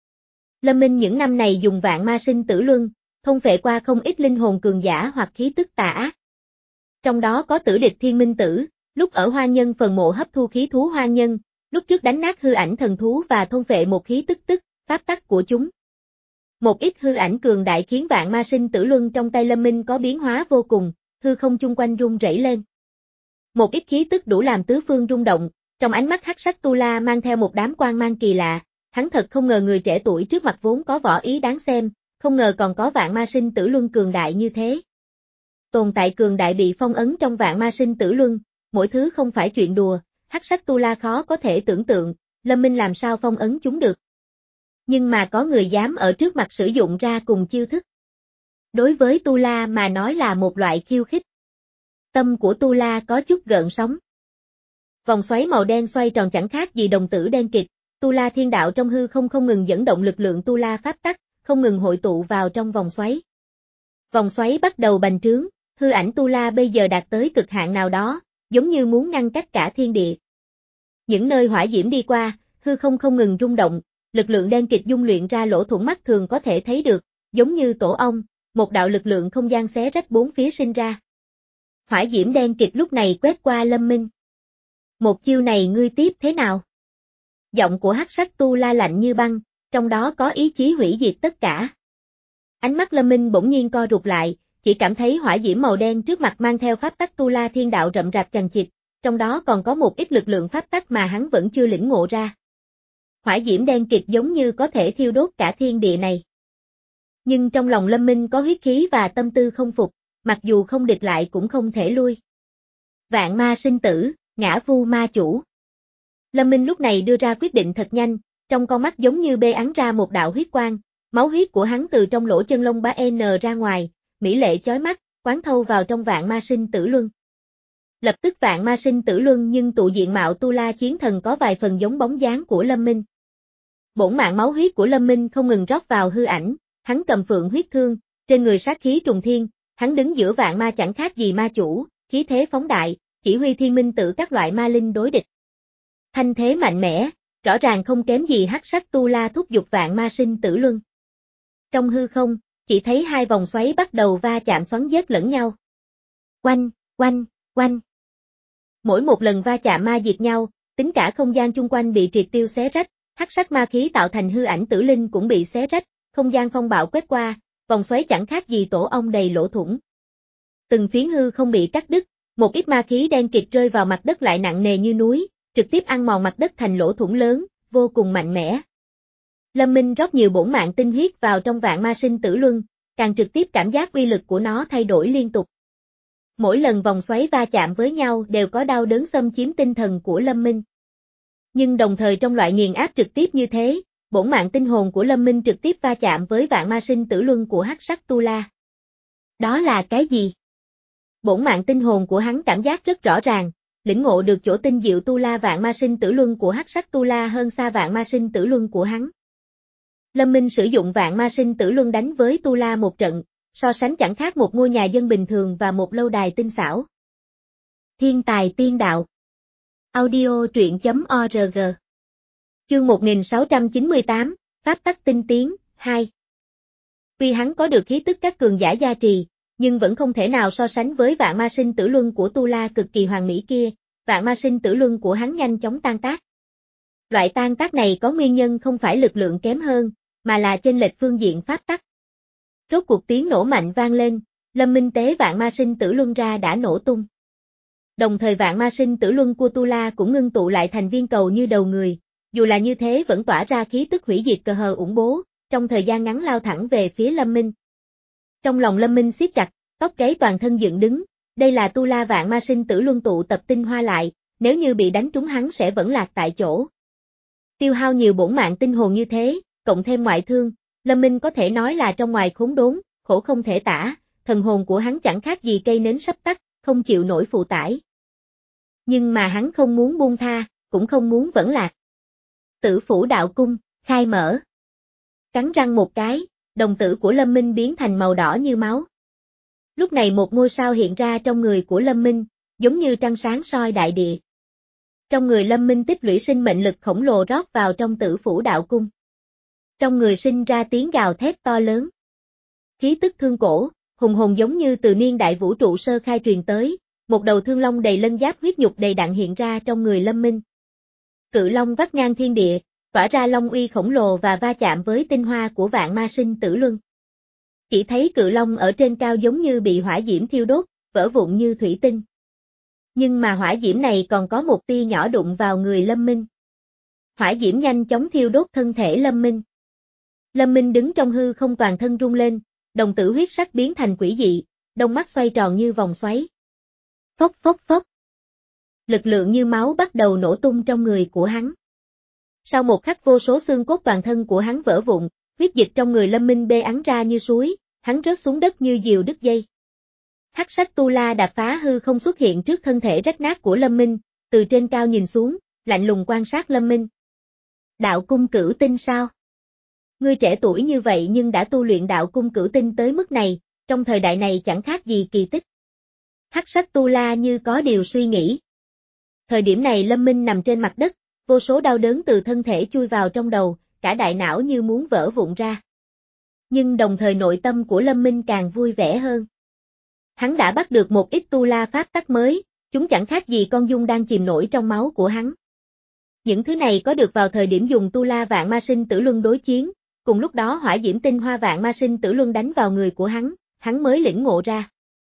Lâm Minh những năm này dùng vạn ma sinh tử luân, thôn phệ qua không ít linh hồn cường giả hoặc khí tức tà ác. Trong đó có tử địch Thiên Minh Tử, lúc ở Hoang Nhân phần mộ hấp thu khí thú Hoang Nhân, lúc trước đánh nát hư ảnh thần thú và thôn phệ một khí tức tức, pháp tắc của chúng. Một ít hư ảnh cường đại khiến vạn ma sinh tử luân trong tay Lâm Minh có biến hóa vô cùng, hư không chung quanh rung rẩy lên. Một ít khí tức đủ làm tứ phương rung động, trong ánh mắt Hắc Sắc Tu La mang theo một đám quang mang kỳ lạ, hắn thật không ngờ người trẻ tuổi trước mặt vốn có võ ý đáng xem, không ngờ còn có vạn ma sinh tử luân cường đại như thế. Tồn tại cường đại bị phong ấn trong vạn ma sinh tử luân, mỗi thứ không phải chuyện đùa, Hắc Sắc Tu La khó có thể tưởng tượng, Lâm Minh làm sao phong ấn chúng được. Nhưng mà có người dám ở trước mặt sử dụng ra cùng chiêu thức. Đối với Tu La mà nói là một loại khiêu khích. Tâm của Tu La có chút gợn sóng. Vòng xoáy màu đen xoay tròn chẳng khác gì đồng tử đen kịt, Tu La thiên đạo trong hư không không ngừng dẫn động lực lượng Tu La pháp tắc, không ngừng hội tụ vào trong vòng xoáy. Vòng xoáy bắt đầu bành trướng, Hư ảnh tu la bây giờ đạt tới cực hạn nào đó, giống như muốn ngăn cách cả thiên địa. Những nơi hỏa diễm đi qua, hư không không ngừng rung động, lực lượng đen kịt dung luyện ra lỗ thủng mắt thường có thể thấy được, giống như tổ ong, một đạo lực lượng không gian xé rách bốn phía sinh ra. Hỏa diễm đen kịt lúc này quét qua Lâm Minh. Một chiêu này ngươi tiếp thế nào? Giọng của hắc sắc tu la lạnh như băng, trong đó có ý chí hủy diệt tất cả. Ánh mắt Lâm Minh bỗng nhiên co rụt lại, chỉ cảm thấy hỏa diễm màu đen trước mặt mang theo pháp tắc tu la thiên đạo rậm rạp chằng chịt, trong đó còn có một ít lực lượng pháp tắc mà hắn vẫn chưa lĩnh ngộ ra. Hỏa diễm đen kịt giống như có thể thiêu đốt cả thiên địa này. Nhưng trong lòng Lâm Minh có huyết khí và tâm tư không phục, mặc dù không địch lại cũng không thể lui. Vạn ma sinh tử, ngã vu ma chủ. Lâm Minh lúc này đưa ra quyết định thật nhanh, trong con mắt giống như bê ắn ra một đạo huyết quang, máu huyết của hắn từ trong lỗ chân lông bá N ra ngoài, mỹ lệ chói mắt, quán thâu vào trong vạn ma sinh tử luân. Lập tức vạn ma sinh tử luân nhưng tụ diện mạo tu la chiến thần có vài phần giống bóng dáng của Lâm Minh. Bổn mạng máu huyết của Lâm Minh không ngừng rót vào hư ảnh, hắn cầm phượng huyết thương, trên người sát khí trùng thiên, hắn đứng giữa vạn ma chẳng khác gì ma chủ, khí thế phóng đại, chỉ huy thiên minh tự các loại ma linh đối địch. Thanh thế mạnh mẽ, rõ ràng không kém gì hắc sắc tu la thúc giục vạn ma sinh tử luân. Trong hư không, chỉ thấy hai vòng xoáy bắt đầu va chạm xoắn dết lẫn nhau. Oanh, oanh, oanh. Mỗi một lần va chạm ma diệt nhau, tính cả không gian chung quanh bị triệt tiêu xé rách, hắc sắc ma khí tạo thành hư ảnh tử linh cũng bị xé rách, không gian phong bạo quét qua, vòng xoáy chẳng khác gì tổ ong đầy lỗ thủng. Từng phiến hư không bị cắt đứt, một ít ma khí đen kịt rơi vào mặt đất lại nặng nề như núi, trực tiếp ăn mòn mặt đất thành lỗ thủng lớn, vô cùng mạnh mẽ. Lâm Minh rót nhiều bổn mạng tinh huyết vào trong vạn ma sinh tử luân, càng trực tiếp cảm giác uy lực của nó thay đổi liên tục. Mỗi lần vòng xoáy va chạm với nhau đều có đau đớn xâm chiếm tinh thần của Lâm Minh. Nhưng đồng thời trong loại nghiền áp trực tiếp như thế, bổn mạng tinh hồn của Lâm Minh trực tiếp va chạm với vạn ma sinh tử luân của hắc sắc tu la. Đó là cái gì? Bổn mạng tinh hồn của hắn cảm giác rất rõ ràng, lĩnh ngộ được chỗ tinh diệu tu la vạn ma sinh tử luân của hắc sắc tu la hơn xa vạn ma sinh tử luân của hắn. Lâm Minh sử dụng vạn ma sinh tử luân đánh với tu la một trận, so sánh chẳng khác một ngôi nhà dân bình thường và một lâu đài tinh xảo. Thiên tài tiên đạo. Audio truyện chấm org. Chương một nghìn sáu trăm chín mươi tám, Pháp tắc tinh tiến, hai. Tuy hắn có được khí tức các cường giả gia trì, nhưng vẫn không thể nào so sánh với vạn ma sinh tử luân của tu la cực kỳ hoàn mỹ kia, vạn ma sinh tử luân của hắn nhanh chóng tan tác. Loại tan tác này có nguyên nhân không phải lực lượng kém hơn, mà là chênh lệch phương diện pháp tắc. Rốt cuộc tiếng nổ mạnh vang lên, Lâm Minh tế vạn ma sinh tử luân ra đã nổ tung. Đồng thời vạn ma sinh tử luân của tu la cũng ngưng tụ lại thành viên cầu như đầu người, dù là như thế vẫn tỏa ra khí tức hủy diệt cờ hờ ủng bố, trong thời gian ngắn lao thẳng về phía Lâm Minh. Trong lòng Lâm Minh siết chặt, tóc gáy toàn thân dựng đứng, đây là tu la vạn ma sinh tử luân tụ tập tinh hoa lại, nếu như bị đánh trúng hắn sẽ vẫn lạc tại chỗ. Tiêu hao nhiều bổn mạng tinh hồn như thế, cộng thêm ngoại thương, Lâm Minh có thể nói là trong ngoài khốn đốn, khổ không thể tả, thần hồn của hắn chẳng khác gì cây nến sắp tắt, không chịu nổi phụ tải. Nhưng mà hắn không muốn buông tha, cũng không muốn vẫn lạc. Tử phủ đạo cung, khai mở. Cắn răng một cái, đồng tử của Lâm Minh biến thành màu đỏ như máu. Lúc này một ngôi sao hiện ra trong người của Lâm Minh, giống như trăng sáng soi đại địa. Trong người Lâm Minh tích lũy sinh mệnh lực khổng lồ rót vào trong tử phủ đạo cung. Trong người sinh ra tiếng gào thét to lớn. Khí tức thương cổ, hùng hồn giống như từ niên đại vũ trụ sơ khai truyền tới, một đầu thương long đầy lân giáp huyết nhục đầy đặn hiện ra trong người Lâm Minh. Cự long vắt ngang thiên địa, tỏa ra long uy khổng lồ và va chạm với tinh hoa của vạn ma sinh tử luân. Chỉ thấy cự long ở trên cao giống như bị hỏa diễm thiêu đốt, vỡ vụn như thủy tinh. Nhưng mà hỏa diễm này còn có một tia nhỏ đụng vào người Lâm Minh. Hỏa diễm nhanh chóng thiêu đốt thân thể Lâm Minh. Lâm Minh đứng trong hư không toàn thân rung lên, đồng tử huyết sắc biến thành quỷ dị, đôi mắt xoay tròn như vòng xoáy. Phốc phốc phốc. Lực lượng như máu bắt đầu nổ tung trong người của hắn. Sau một khắc vô số xương cốt toàn thân của hắn vỡ vụn, huyết dịch trong người Lâm Minh bê ắn ra như suối, hắn rớt xuống đất như diều đứt dây. Hắc sắc tu la đạp phá hư không xuất hiện trước thân thể rách nát của Lâm Minh, từ trên cao nhìn xuống, lạnh lùng quan sát Lâm Minh. Đạo cung cửu tinh sao? Ngươi trẻ tuổi như vậy nhưng đã tu luyện đạo cung cửu tinh tới mức này, trong thời đại này chẳng khác gì kỳ tích. Hắc sắc tu la như có điều suy nghĩ. Thời điểm này Lâm Minh nằm trên mặt đất, vô số đau đớn từ thân thể chui vào trong đầu, cả đại não như muốn vỡ vụn ra. Nhưng đồng thời nội tâm của Lâm Minh càng vui vẻ hơn. Hắn đã bắt được một ít tu la pháp tắc mới, chúng chẳng khác gì con dung đang chìm nổi trong máu của hắn. Những thứ này có được vào thời điểm dùng tu la vạn ma sinh tử luân đối chiến, cùng lúc đó hỏa diễm tinh hoa vạn ma sinh tử luân đánh vào người của hắn, hắn mới lĩnh ngộ ra.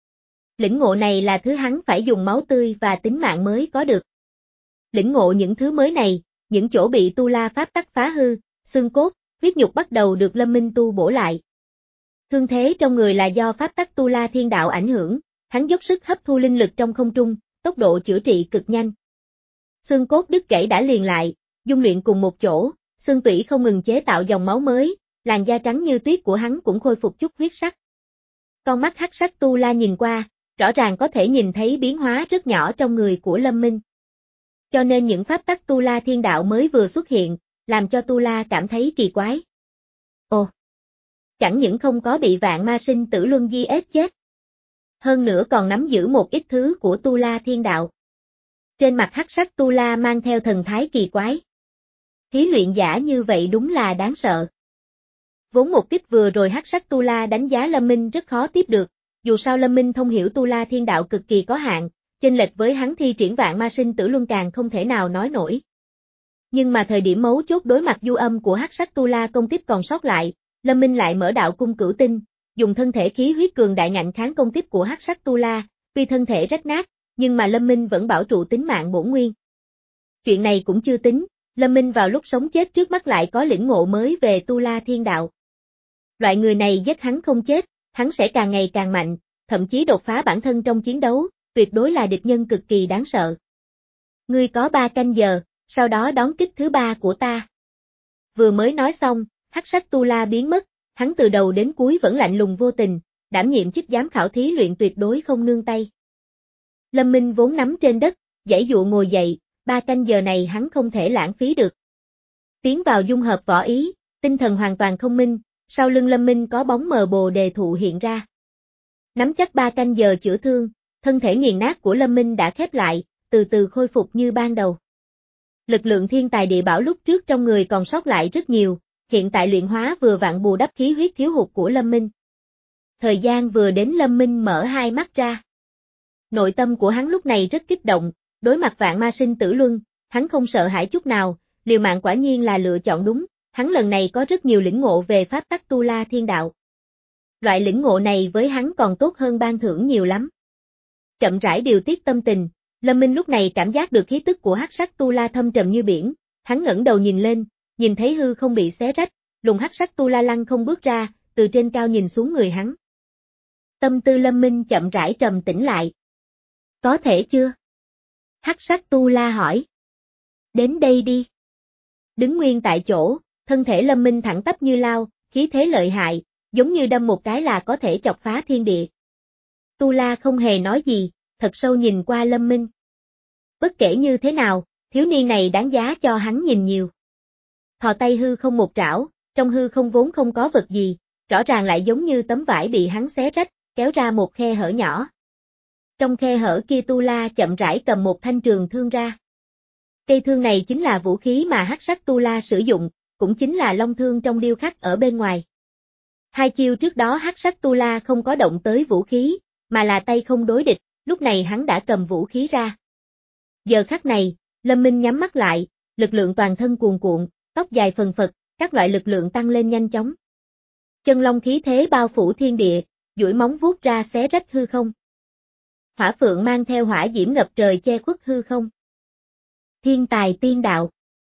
Lĩnh ngộ này là thứ hắn phải dùng máu tươi và tính mạng mới có được. Lĩnh ngộ những thứ mới này, những chỗ bị tu la pháp tắc phá hư, xương cốt, huyết nhục bắt đầu được Lâm Minh tu bổ lại. Thương thế trong người là do pháp tắc tu la thiên đạo ảnh hưởng, hắn dốc sức hấp thu linh lực trong không trung, tốc độ chữa trị cực nhanh. Xương cốt đứt gãy đã liền lại, dung luyện cùng một chỗ, xương tủy không ngừng chế tạo dòng máu mới, làn da trắng như tuyết của hắn cũng khôi phục chút huyết sắc. Con mắt hắc sắc tu la nhìn qua, rõ ràng có thể nhìn thấy biến hóa rất nhỏ trong người của Lâm Minh. Cho nên những pháp tắc tu la thiên đạo mới vừa xuất hiện, làm cho tu la cảm thấy kỳ quái. Ồ! Chẳng những không có bị vạn ma sinh tử luân di ết chết. Hơn nữa còn nắm giữ một ít thứ của tu la thiên đạo. Trên mặt hắc sắc tu la mang theo thần thái kỳ quái. Thí luyện giả như vậy đúng là đáng sợ. Vốn một kích vừa rồi hắc sắc tu la đánh giá Lâm Minh rất khó tiếp được, dù sao Lâm Minh thông hiểu tu la thiên đạo cực kỳ có hạn, chênh lệch với hắn thi triển vạn ma sinh tử luân càng không thể nào nói nổi. Nhưng mà thời điểm mấu chốt đối mặt du âm của hắc sắc tu la công kích còn sót lại, Lâm Minh lại mở đạo cung cửu tinh, dùng thân thể khí huyết cường đại ngạnh kháng công kích của hắc sắc tu la, tuy thân thể rách nát, nhưng mà Lâm Minh vẫn bảo trụ tính mạng bổn nguyên. Chuyện này cũng chưa tính, Lâm Minh vào lúc sống chết trước mắt lại có lĩnh ngộ mới về tu la thiên đạo. Loại người này giết hắn không chết, hắn sẽ càng ngày càng mạnh, thậm chí đột phá bản thân trong chiến đấu, tuyệt đối là địch nhân cực kỳ đáng sợ. Ngươi có ba canh giờ, sau đó đón kích thứ ba của ta. Vừa mới nói xong, hắc sắc tu la biến mất, hắn từ đầu đến cuối vẫn lạnh lùng vô tình, đảm nhiệm chức giám khảo thí luyện tuyệt đối không nương tay. Lâm Minh vốn nắm trên đất, giãy dụa ngồi dậy, ba canh giờ này hắn không thể lãng phí được. Tiến vào dung hợp võ ý, tinh thần hoàn toàn không minh, sau lưng Lâm Minh có bóng mờ bồ đề thụ hiện ra. Nắm chắc ba canh giờ chữa thương, thân thể nghiền nát của Lâm Minh đã khép lại, từ từ khôi phục như ban đầu. Lực lượng thiên tài địa bảo lúc trước trong người còn sót lại rất nhiều, hiện tại luyện hóa vừa vặn bù đắp khí huyết thiếu hụt của Lâm Minh. Thời gian vừa đến Lâm Minh mở hai mắt ra. Nội tâm của hắn lúc này rất kích động, đối mặt vạn ma sinh tử luân, hắn không sợ hãi chút nào, liều mạng quả nhiên là lựa chọn đúng, hắn lần này có rất nhiều lĩnh ngộ về pháp tắc tu la thiên đạo. Loại lĩnh ngộ này với hắn còn tốt hơn ban thưởng nhiều lắm. Chậm rãi điều tiết tâm tình, Lâm Minh lúc này cảm giác được khí tức của hắc sắc tu la thâm trầm như biển, hắn ngẩng đầu nhìn lên, nhìn thấy hư không bị xé rách, luồng hắc sắc tu la lăng không bước ra, từ trên cao nhìn xuống người hắn. Tâm tư Lâm Minh chậm rãi trầm tĩnh lại. Có thể chưa? Hắc sắc tu la hỏi. Đến đây đi. Đứng nguyên tại chỗ, thân thể Lâm Minh thẳng tắp như lao, khí thế lợi hại, giống như đâm một cái là có thể chọc phá thiên địa. Tu la không hề nói gì, thật sâu nhìn qua Lâm Minh. Bất kể như thế nào, thiếu niên này đáng giá cho hắn nhìn nhiều. Thò tay hư không một trảo, trong hư không vốn không có vật gì, rõ ràng lại giống như tấm vải bị hắn xé rách, kéo ra một khe hở nhỏ. Trong khe hở kia tu la chậm rãi cầm một thanh trường thương ra. Cây thương này chính là vũ khí mà hắc sắc tu la sử dụng, cũng chính là long thương trong điêu khắc ở bên ngoài. Hai chiêu trước đó hắc sắc tu la không có động tới vũ khí, mà là tay không đối địch, lúc này hắn đã cầm vũ khí ra. Giờ khắc này, Lâm Minh nhắm mắt lại, lực lượng toàn thân cuồn cuộn, tóc dài phần phật, các loại lực lượng tăng lên nhanh chóng. Chân long khí thế bao phủ thiên địa, duỗi móng vuốt ra xé rách hư không. Hỏa phượng mang theo hỏa diễm ngập trời che khuất hư không. Thiên tài tiên đạo.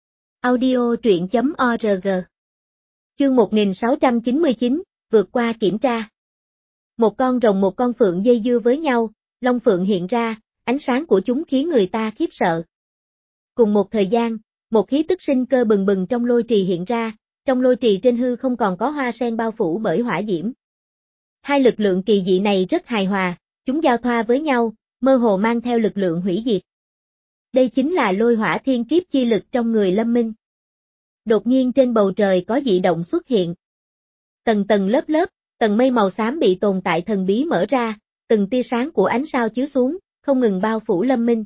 Audio truyện chấm org. Chương một nghìn sáu trăm chín mươi chín, vượt qua kiểm tra. Một con rồng một con phượng dây dưa với nhau, long phượng hiện ra, ánh sáng của chúng khiến người ta khiếp sợ. Cùng một thời gian, một khí tức sinh cơ bừng bừng trong lôi trì hiện ra, trong lôi trì trên hư không còn có hoa sen bao phủ bởi hỏa diễm. Hai lực lượng kỳ dị này rất hài hòa, chúng giao thoa với nhau, mơ hồ mang theo lực lượng hủy diệt. Đây chính là lôi hỏa thiên kiếp chi lực trong người Lâm Minh. Đột nhiên trên bầu trời có dị động xuất hiện. Tầng tầng lớp lớp, tầng mây màu xám bị tồn tại thần bí mở ra, từng tia sáng của ánh sao chiếu xuống, không ngừng bao phủ Lâm Minh.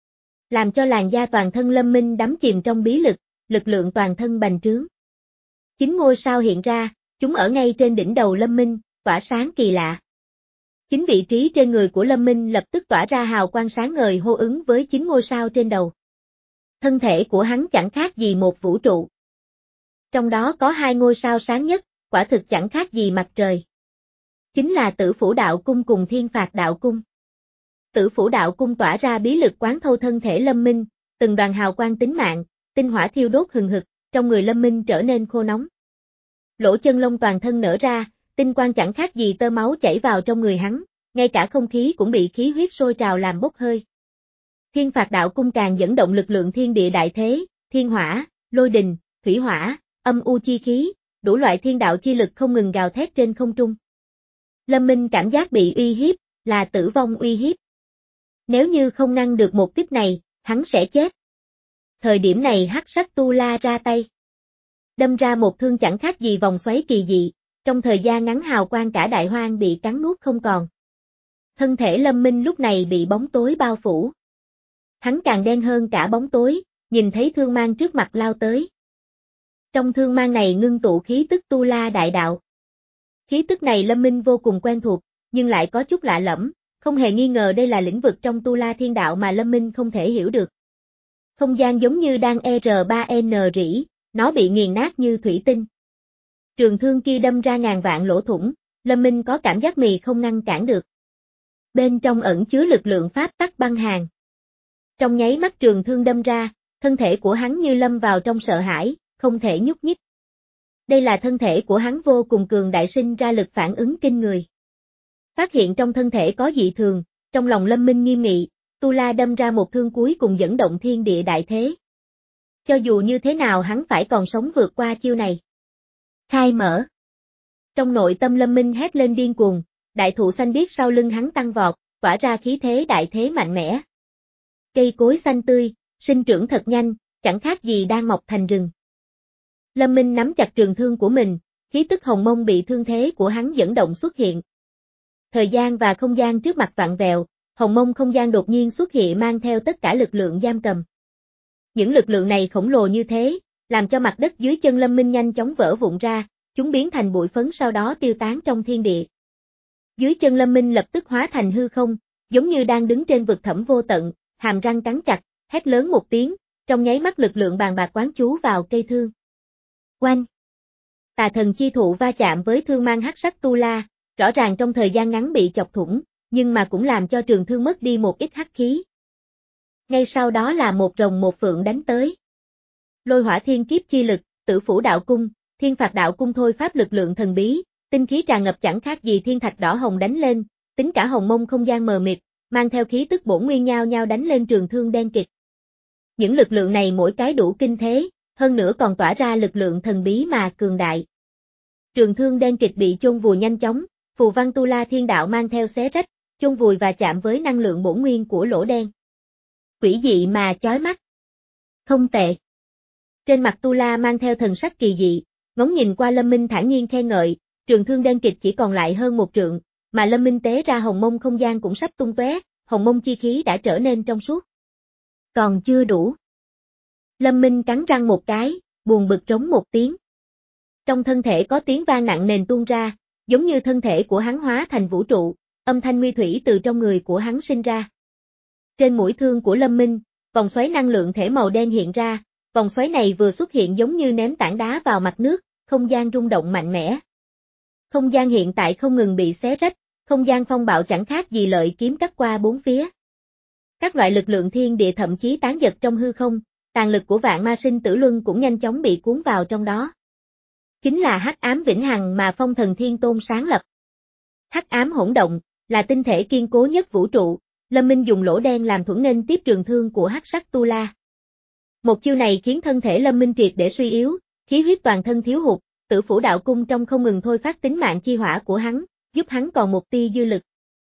Làm cho làn da toàn thân Lâm Minh đắm chìm trong bí lực, lực lượng toàn thân bành trướng. Chín ngôi sao hiện ra, chúng ở ngay trên đỉnh đầu Lâm Minh, tỏa sáng kỳ lạ. Chính vị trí trên người của Lâm Minh lập tức tỏa ra hào quang sáng ngời hô ứng với chín ngôi sao trên đầu. Thân thể của hắn chẳng khác gì một vũ trụ. Trong đó có hai ngôi sao sáng nhất, quả thực chẳng khác gì mặt trời. Chính là Tử Phủ Đạo Cung cùng Thiên Phạt Đạo Cung. Tử Phủ Đạo Cung tỏa ra bí lực quán thâu thân thể Lâm Minh, từng đoàn hào quang tính mạng, tinh hỏa thiêu đốt hừng hực, trong người Lâm Minh trở nên khô nóng. Lỗ chân lông toàn thân nở ra, tinh quang chẳng khác gì tơ máu chảy vào trong người hắn, ngay cả không khí cũng bị khí huyết sôi trào làm bốc hơi. Thiên Phạt Đạo Cung càng dẫn động lực lượng thiên địa đại thế, thiên hỏa, lôi đình, thủy hỏa, âm u chi khí, đủ loại thiên đạo chi lực không ngừng gào thét trên không trung. Lâm Minh cảm giác bị uy hiếp, là tử vong uy hiếp. Nếu như không ngăn được một kích này, hắn sẽ chết. Thời điểm này Hắc Sắc Tu La ra tay. Đâm ra một thương chẳng khác gì vòng xoáy kỳ dị, trong thời gian ngắn hào quang cả đại hoang bị cắn nuốt không còn. Thân thể Lâm Minh lúc này bị bóng tối bao phủ. Hắn càng đen hơn cả bóng tối, nhìn thấy thương mang trước mặt lao tới. Trong thương mang này ngưng tụ khí tức Tu La đại đạo. Khí tức này Lâm Minh vô cùng quen thuộc, nhưng lại có chút lạ lẫm, không hề nghi ngờ đây là lĩnh vực trong Tu La thiên đạo mà Lâm Minh không thể hiểu được. Không gian giống như đang R ba N rỉ, nó bị nghiền nát như thủy tinh. Trường thương kia đâm ra ngàn vạn lỗ thủng, Lâm Minh có cảm giác mì không ngăn cản được. Bên trong ẩn chứa lực lượng pháp tắc băng hàn. Trong nháy mắt trường thương đâm ra, thân thể của hắn như lâm vào trong sợ hãi, không thể nhúc nhích. Đây là thân thể của hắn vô cùng cường đại sinh ra lực phản ứng kinh người. Phát hiện trong thân thể có dị thường, trong lòng Lâm Minh nghiêm nghị, Tu La đâm ra một thương cuối cùng dẫn động thiên địa đại thế. Cho dù như thế nào hắn phải còn sống vượt qua chiêu này. Khai mở. Trong nội tâm Lâm Minh hét lên điên cuồng, đại thụ xanh biếc sau lưng hắn tăng vọt, tỏa ra khí thế đại thế mạnh mẽ. Cây cối xanh tươi, sinh trưởng thật nhanh, chẳng khác gì đang mọc thành rừng. Lâm Minh nắm chặt trường thương của mình, khí tức hồng mông bị thương thế của hắn dẫn động xuất hiện. Thời gian và không gian trước mặt vặn vẹo, hồng mông không gian đột nhiên xuất hiện mang theo tất cả lực lượng giam cầm. Những lực lượng này khổng lồ như thế, làm cho mặt đất dưới chân Lâm Minh nhanh chóng vỡ vụn ra, chúng biến thành bụi phấn sau đó tiêu tán trong thiên địa. Dưới chân Lâm Minh lập tức hóa thành hư không, giống như đang đứng trên vực thẳm vô tận, hàm răng cắn chặt, hét lớn một tiếng, trong nháy mắt lực lượng bàn bạc quán chú vào cây thương. Oanh! Tà thần chi thụ va chạm với thương mang hắc sắc Tu La, rõ ràng trong thời gian ngắn bị chọc thủng, nhưng mà cũng làm cho trường thương mất đi một ít hắc khí. Ngay sau đó là một rồng một phượng đánh tới. Lôi hỏa thiên kiếp chi lực, Tử Phủ Đạo Cung, Thiên Phạt Đạo Cung thôi pháp lực lượng thần bí, tinh khí tràn ngập chẳng khác gì thiên thạch đỏ hồng đánh lên, tính cả hồng mông không gian mờ mịt, mang theo khí tức bổn nguyên nhau nhau đánh lên trường thương đen kịt. Những lực lượng này mỗi cái đủ kinh thế, hơn nữa còn tỏa ra lực lượng thần bí mà cường đại. Trường thương đen kịt bị chôn vùi nhanh chóng, phù văn Tu La thiên đạo mang theo xé rách, chôn vùi và chạm với năng lượng bổn nguyên của lỗ đen. Quỷ dị mà chói mắt. Không tệ. Trên mặt Tu La mang theo thần sắc kỳ dị, ngóng nhìn qua Lâm Minh thản nhiên khen ngợi, trường thương đen kịt chỉ còn lại hơn một trượng, mà Lâm Minh tế ra hồng mông không gian cũng sắp tung tóe, hồng mông chi khí đã trở nên trong suốt. Còn chưa đủ. Lâm Minh cắn răng một cái, buồn bực trống một tiếng. Trong thân thể có tiếng vang nặng nền tuôn ra, giống như thân thể của hắn hóa thành vũ trụ, âm thanh nguy thủy từ trong người của hắn sinh ra. Trên mũi thương của Lâm Minh, vòng xoáy năng lượng thể màu đen hiện ra, vòng xoáy này vừa xuất hiện giống như ném tảng đá vào mặt nước, không gian rung động mạnh mẽ. Không gian hiện tại không ngừng bị xé rách, không gian phong bạo chẳng khác gì lợi kiếm cắt qua bốn phía. Các loại lực lượng thiên địa thậm chí tán giật trong hư không, tàn lực của vạn ma sinh tử luân cũng nhanh chóng bị cuốn vào trong đó. Chính là hắc ám vĩnh hằng mà Phong Thần Thiên Tôn sáng lập. Hắc ám hỗn động, là tinh thể kiên cố nhất vũ trụ, Lâm Minh dùng lỗ đen làm thuẫn nghênh tiếp trường thương của hắc sắc Tu La. Một chiêu này khiến thân thể Lâm Minh triệt để suy yếu, khí huyết toàn thân thiếu hụt, Tử Phủ Đạo Cung trong không ngừng thôi phát tính mạng chi hỏa của hắn, giúp hắn còn một tia dư lực.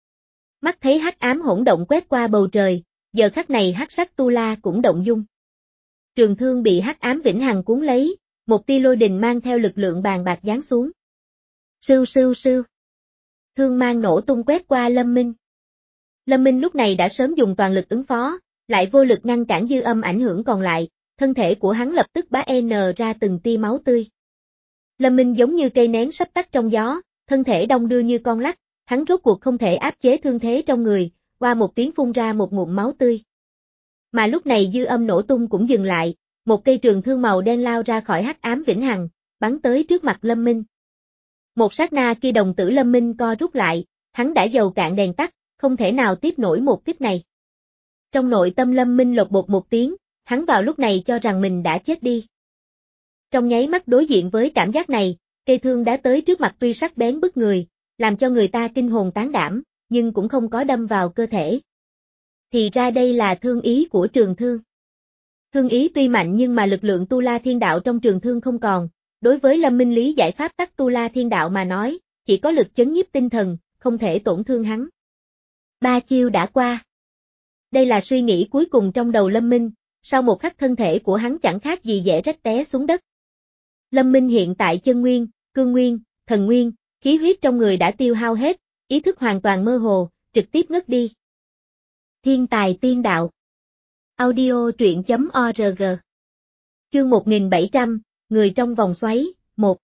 Mắt thấy hắc ám hỗn động quét qua bầu trời, giờ khắc này hắc sắc Tu La cũng động dung. Trường thương bị hắc ám vĩnh hằng cuốn lấy, một tia lôi đình mang theo lực lượng bàn bạc giáng xuống. Sưu sưu sưu. Thương mang nổ tung quét qua Lâm Minh. Lâm Minh lúc này đã sớm dùng toàn lực ứng phó, lại vô lực ngăn cản dư âm ảnh hưởng còn lại, thân thể của hắn lập tức bá n ra từng tia máu tươi. Lâm Minh giống như cây nến sắp tắt trong gió, thân thể đong đưa như con lắc, hắn rốt cuộc không thể áp chế thương thế trong người, qua một tiếng phun ra một ngụm máu tươi. Mà lúc này dư âm nổ tung cũng dừng lại, một cây trường thương màu đen lao ra khỏi hắc ám vĩnh hằng, bắn tới trước mặt Lâm Minh. Một sát na kia đồng tử Lâm Minh co rút lại, hắn đã dầu cạn đèn tắt, không thể nào tiếp nổi một kích này. Trong nội tâm Lâm Minh lột bột một tiếng, hắn vào lúc này cho rằng mình đã chết đi. Trong nháy mắt đối diện với cảm giác này, cây thương đã tới trước mặt tuy sắc bén bức người, làm cho người ta kinh hồn tán đảm, nhưng cũng không có đâm vào cơ thể. Thì ra đây là thương ý của trường thương. Thương ý tuy mạnh nhưng mà lực lượng Tu La Thiên Đạo trong trường thương không còn, đối với Lâm Minh lý giải pháp tắc Tu La Thiên Đạo mà nói, chỉ có lực chấn nhiếp tinh thần, không thể tổn thương hắn. Ba chiêu đã qua. Đây là suy nghĩ cuối cùng trong đầu Lâm Minh, sau một khắc thân thể của hắn chẳng khác gì dễ rách té xuống đất. Lâm Minh hiện tại chân nguyên, cương nguyên, thần nguyên, khí huyết trong người đã tiêu hao hết, ý thức hoàn toàn mơ hồ, trực tiếp ngất đi. Thiên tài tiên đạo. Audio truyện chấm org. Chương một nghìn bảy trăm, người trong vòng xoáy, một.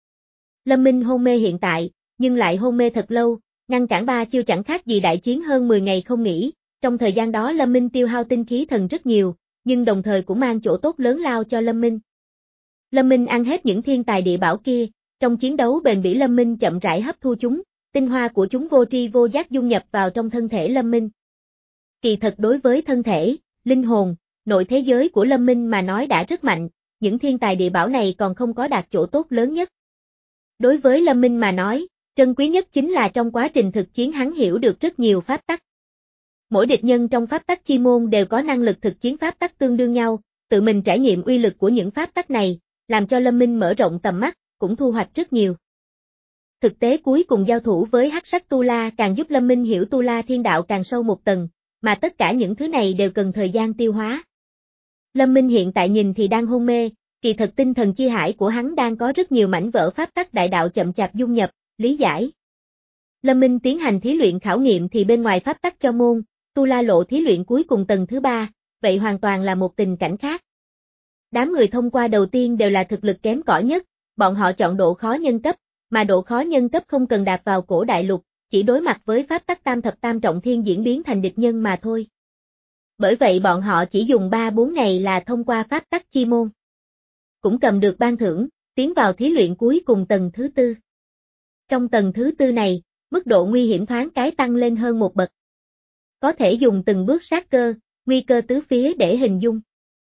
Lâm Minh hôn mê hiện tại, nhưng lại hôn mê thật lâu, ngăn cản ba chiêu chẳng khác gì đại chiến hơn mười ngày không nghỉ, trong thời gian đó Lâm Minh tiêu hao tinh khí thần rất nhiều, nhưng đồng thời cũng mang chỗ tốt lớn lao cho Lâm Minh. Lâm Minh ăn hết những thiên tài địa bảo kia, trong chiến đấu bền bỉ Lâm Minh chậm rãi hấp thu chúng, tinh hoa của chúng vô tri vô giác dung nhập vào trong thân thể Lâm Minh. Kỳ thật đối với thân thể, linh hồn, nội thế giới của Lâm Minh mà nói đã rất mạnh, những thiên tài địa bảo này còn không có đạt chỗ tốt lớn nhất. Đối với Lâm Minh mà nói, trân quý nhất chính là trong quá trình thực chiến hắn hiểu được rất nhiều pháp tắc. Mỗi địch nhân trong pháp tắc chi môn đều có năng lực thực chiến pháp tắc tương đương nhau, tự mình trải nghiệm uy lực của những pháp tắc này, làm cho Lâm Minh mở rộng tầm mắt, cũng thu hoạch rất nhiều. Thực tế cuối cùng giao thủ với hắc sắc Tu La càng giúp Lâm Minh hiểu Tu La Thiên Đạo càng sâu một tầng, mà tất cả những thứ này đều cần thời gian tiêu hóa. Lâm Minh hiện tại nhìn thì đang hôn mê, kỳ thật tinh thần chi hải của hắn đang có rất nhiều mảnh vỡ pháp tắc đại đạo chậm chạp dung nhập, lý giải. Lâm Minh tiến hành thí luyện khảo nghiệm thì bên ngoài pháp tắc cho môn, Tu La lộ thí luyện cuối cùng tầng thứ ba, vậy hoàn toàn là một tình cảnh khác. Đám người thông qua đầu tiên đều là thực lực kém cỏi nhất, bọn họ chọn độ khó nhân cấp, mà độ khó nhân cấp không cần đạt vào cổ đại lục, chỉ đối mặt với pháp tắc tam thập tam trọng thiên diễn biến thành địch nhân mà thôi. Bởi vậy bọn họ chỉ dùng ba bốn ngày là thông qua pháp tắc chi môn. Cũng cầm được ban thưởng, tiến vào thí luyện cuối cùng tầng thứ tư. Trong tầng thứ tư này, mức độ nguy hiểm thoáng cái tăng lên hơn một bậc. Có thể dùng từng bước sát cơ, nguy cơ tứ phía để hình dung.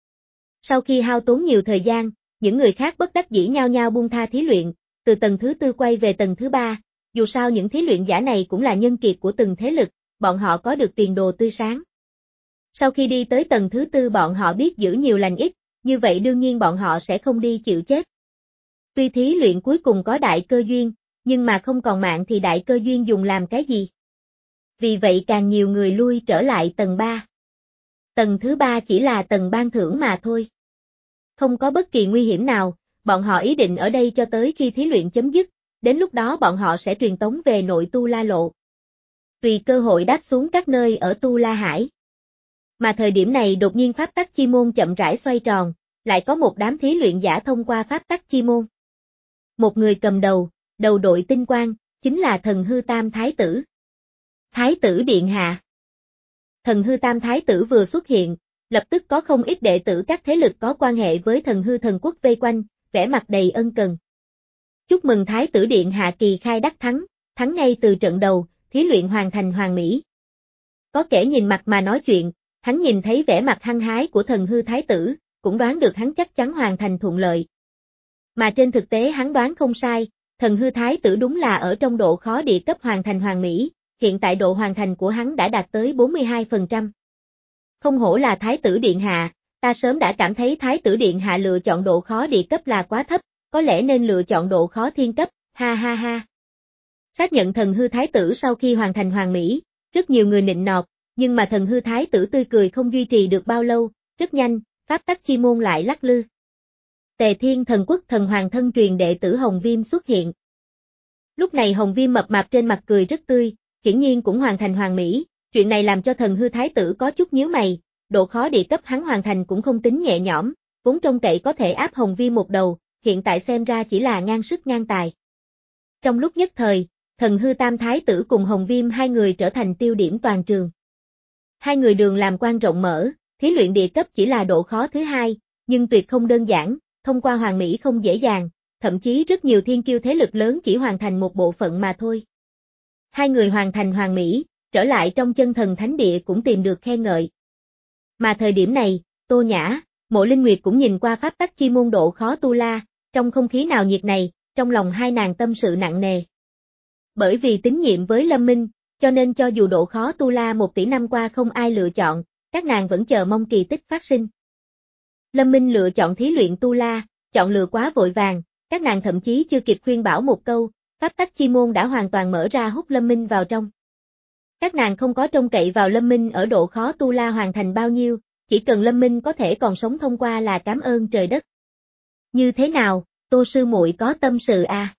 Sau khi hao tốn nhiều thời gian, những người khác bất đắc dĩ nhao nhao buông tha thí luyện, từ tầng thứ tư quay về tầng thứ ba, dù sao những thí luyện giả này cũng là nhân kiệt của từng thế lực, bọn họ có được tiền đồ tươi sáng. Sau khi đi tới tầng thứ tư bọn họ biết giữ nhiều lành ít, như vậy đương nhiên bọn họ sẽ không đi chịu chết. Tuy thí luyện cuối cùng có đại cơ duyên, nhưng mà không còn mạng thì đại cơ duyên dùng làm cái gì? Vì vậy càng nhiều người lui trở lại tầng ba. Tầng thứ ba chỉ là tầng ban thưởng mà thôi. Không có bất kỳ nguy hiểm nào, bọn họ ý định ở đây cho tới khi thí luyện chấm dứt, đến lúc đó bọn họ sẽ truyền tống về nội Tu La lộ. Tùy cơ hội đáp xuống các nơi ở Tu La Hải. Mà thời điểm này đột nhiên pháp tắc chi môn chậm rãi xoay tròn, lại có một đám thí luyện giả thông qua pháp tắc chi môn. Một người cầm đầu, đầu đội tinh quang, chính là Thần Hư Tam Thái Tử. Thái tử Điện Hạ. Thần Hư Tam Thái Tử vừa xuất hiện, lập tức có không ít đệ tử các thế lực có quan hệ với Thần Hư Thần Quốc vây quanh, vẻ mặt đầy ân cần. Chúc mừng Thái tử Điện Hạ kỳ khai đắc thắng, thắng ngay từ trận đầu, thí luyện hoàn thành hoàn mỹ. Có kẻ nhìn mặt mà nói chuyện, hắn nhìn thấy vẻ mặt hăng hái của Thần Hư Thái Tử, cũng đoán được hắn chắc chắn hoàn thành thuận lợi. Mà trên thực tế hắn đoán không sai, Thần Hư Thái Tử đúng là ở trong độ khó địa cấp hoàn thành hoàn mỹ, hiện tại độ hoàn thành của hắn đã đạt tới bốn mươi hai phần trăm. Không hổ là Thái tử Điện Hạ, ta sớm đã cảm thấy Thái tử Điện Hạ lựa chọn độ khó địa cấp là quá thấp, có lẽ nên lựa chọn độ khó thiên cấp, ha ha ha. Xác nhận Thần Hư Thái Tử sau khi hoàn thành hoàn mỹ, rất nhiều người nịnh nọt, nhưng mà Thần Hư Thái Tử tươi cười không duy trì được bao lâu, rất nhanh, pháp tắc chi môn lại lắc lư. Tề Thiên Thần Quốc Thần Hoàng thân truyền đệ tử Hồng Viêm xuất hiện. Lúc này Hồng Viêm mập mạp trên mặt cười rất tươi, hiển nhiên cũng hoàn thành hoàn mỹ, Chuyện này làm cho Thần Hư Thái tử có chút nhíu mày, độ khó địa cấp hắn hoàn thành cũng không tính nhẹ nhõm, vốn trông cậy có thể áp Hồng Viêm một đầu, hiện tại xem ra chỉ là ngang sức ngang tài. Trong lúc nhất thời, Thần Hư Tam Thái tử cùng Hồng Viêm hai người trở thành tiêu điểm toàn trường. Hai người đường làm quan rộng mở, thí luyện địa cấp chỉ là độ khó thứ hai, nhưng tuyệt không đơn giản, thông qua hoàn mỹ không dễ dàng, thậm chí rất nhiều thiên kiêu thế lực lớn chỉ hoàn thành một bộ phận mà thôi. Hai người hoàn thành hoàn mỹ, trở lại trong chân thần thánh địa cũng tìm được khen ngợi. Mà thời điểm này, Tô Nhã, Mộ Linh Nguyệt cũng nhìn qua pháp tắc chi môn độ khó tu la, trong không khí nào nhiệt này, trong lòng hai nàng tâm sự nặng nề. Bởi vì tín nhiệm với Lâm Minh, cho nên cho dù độ khó tu la một tỷ năm qua không ai lựa chọn, các nàng vẫn chờ mong kỳ tích phát sinh. Lâm Minh lựa chọn thí luyện tu la, chọn lựa quá vội vàng, các nàng thậm chí chưa kịp khuyên bảo một câu, pháp tắc chi môn đã hoàn toàn mở ra hút Lâm Minh vào trong. Các nàng không có trông cậy vào Lâm Minh ở độ khó tu la hoàn thành bao nhiêu, chỉ cần Lâm Minh có thể còn sống thông qua là cảm ơn trời đất. Như thế nào, Tô sư muội có tâm sự à?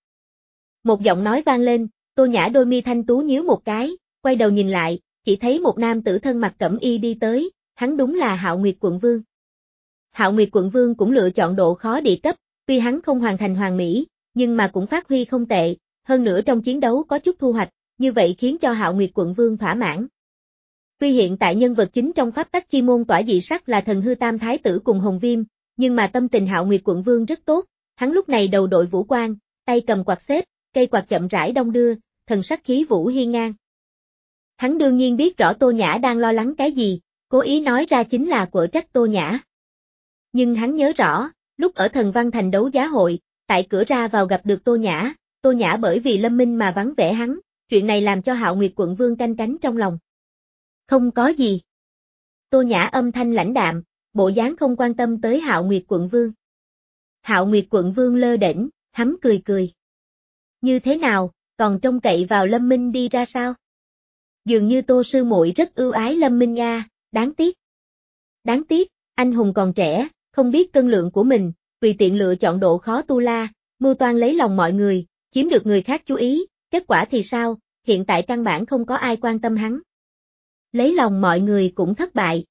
Một giọng nói vang lên, Tô Nhã đôi mi thanh tú nhíu một cái, quay đầu nhìn lại, chỉ thấy một nam tử thân mặc cẩm y đi tới, hắn đúng là Hạo Nguyệt Quận Vương. Hạo Nguyệt Quận Vương cũng lựa chọn độ khó địa cấp, tuy hắn không hoàn thành hoàn mỹ, nhưng mà cũng phát huy không tệ, hơn nữa trong chiến đấu có chút thu hoạch, như vậy khiến cho Hạo Nguyệt Quận Vương thỏa mãn. Tuy hiện tại nhân vật chính trong pháp tắc chi môn tỏa dị sắc là Thần Hư Tam Thái tử cùng Hồng Viêm, nhưng mà tâm tình Hạo Nguyệt Quận Vương rất tốt, hắn lúc này đầu đội vũ quan, tay cầm quạt xếp, cây quạt chậm rãi đong đưa, thần sắc khí vũ hiên ngang. Hắn đương nhiên biết rõ Tô Nhã đang lo lắng cái gì, cố ý nói ra chính là quở trách Tô Nhã. Nhưng hắn nhớ rõ, lúc ở Thần Văn Thành đấu giá hội, tại cửa ra vào gặp được Tô Nhã, Tô Nhã bởi vì Lâm Minh mà vắng vẻ hắn, chuyện này làm cho Hạo Nguyệt Quận Vương canh cánh trong lòng. Không có gì. Tô Nhã âm thanh lãnh đạm, bộ dáng không quan tâm tới Hạo Nguyệt Quận Vương. Hạo Nguyệt Quận Vương lơ đễnh, hắn cười cười. Như thế nào, còn trông cậy vào Lâm Minh đi ra sao? Dường như Tô sư muội rất ưu ái Lâm Minh nha, đáng tiếc. Đáng tiếc, anh hùng còn trẻ, không biết cân lượng của mình, tùy tiện lựa chọn độ khó tu la, mưu toan lấy lòng mọi người, chiếm được người khác chú ý, kết quả thì sao, hiện tại căn bản không có ai quan tâm hắn. Lấy lòng mọi người cũng thất bại.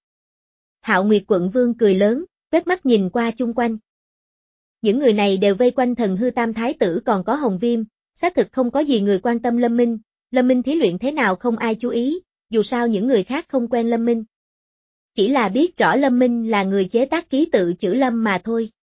Hạo Nguyệt Quận Vương cười lớn, quét mắt nhìn qua chung quanh. Những người này đều vây quanh Thần Hư Tam Thái tử còn có Hồng Viêm, xác thực không có gì người quan tâm Lâm Minh, Lâm Minh thí luyện thế nào không ai chú ý, dù sao những người khác không quen Lâm Minh. Chỉ là biết rõ Lâm Minh là người chế tác ký tự chữ Lâm mà thôi.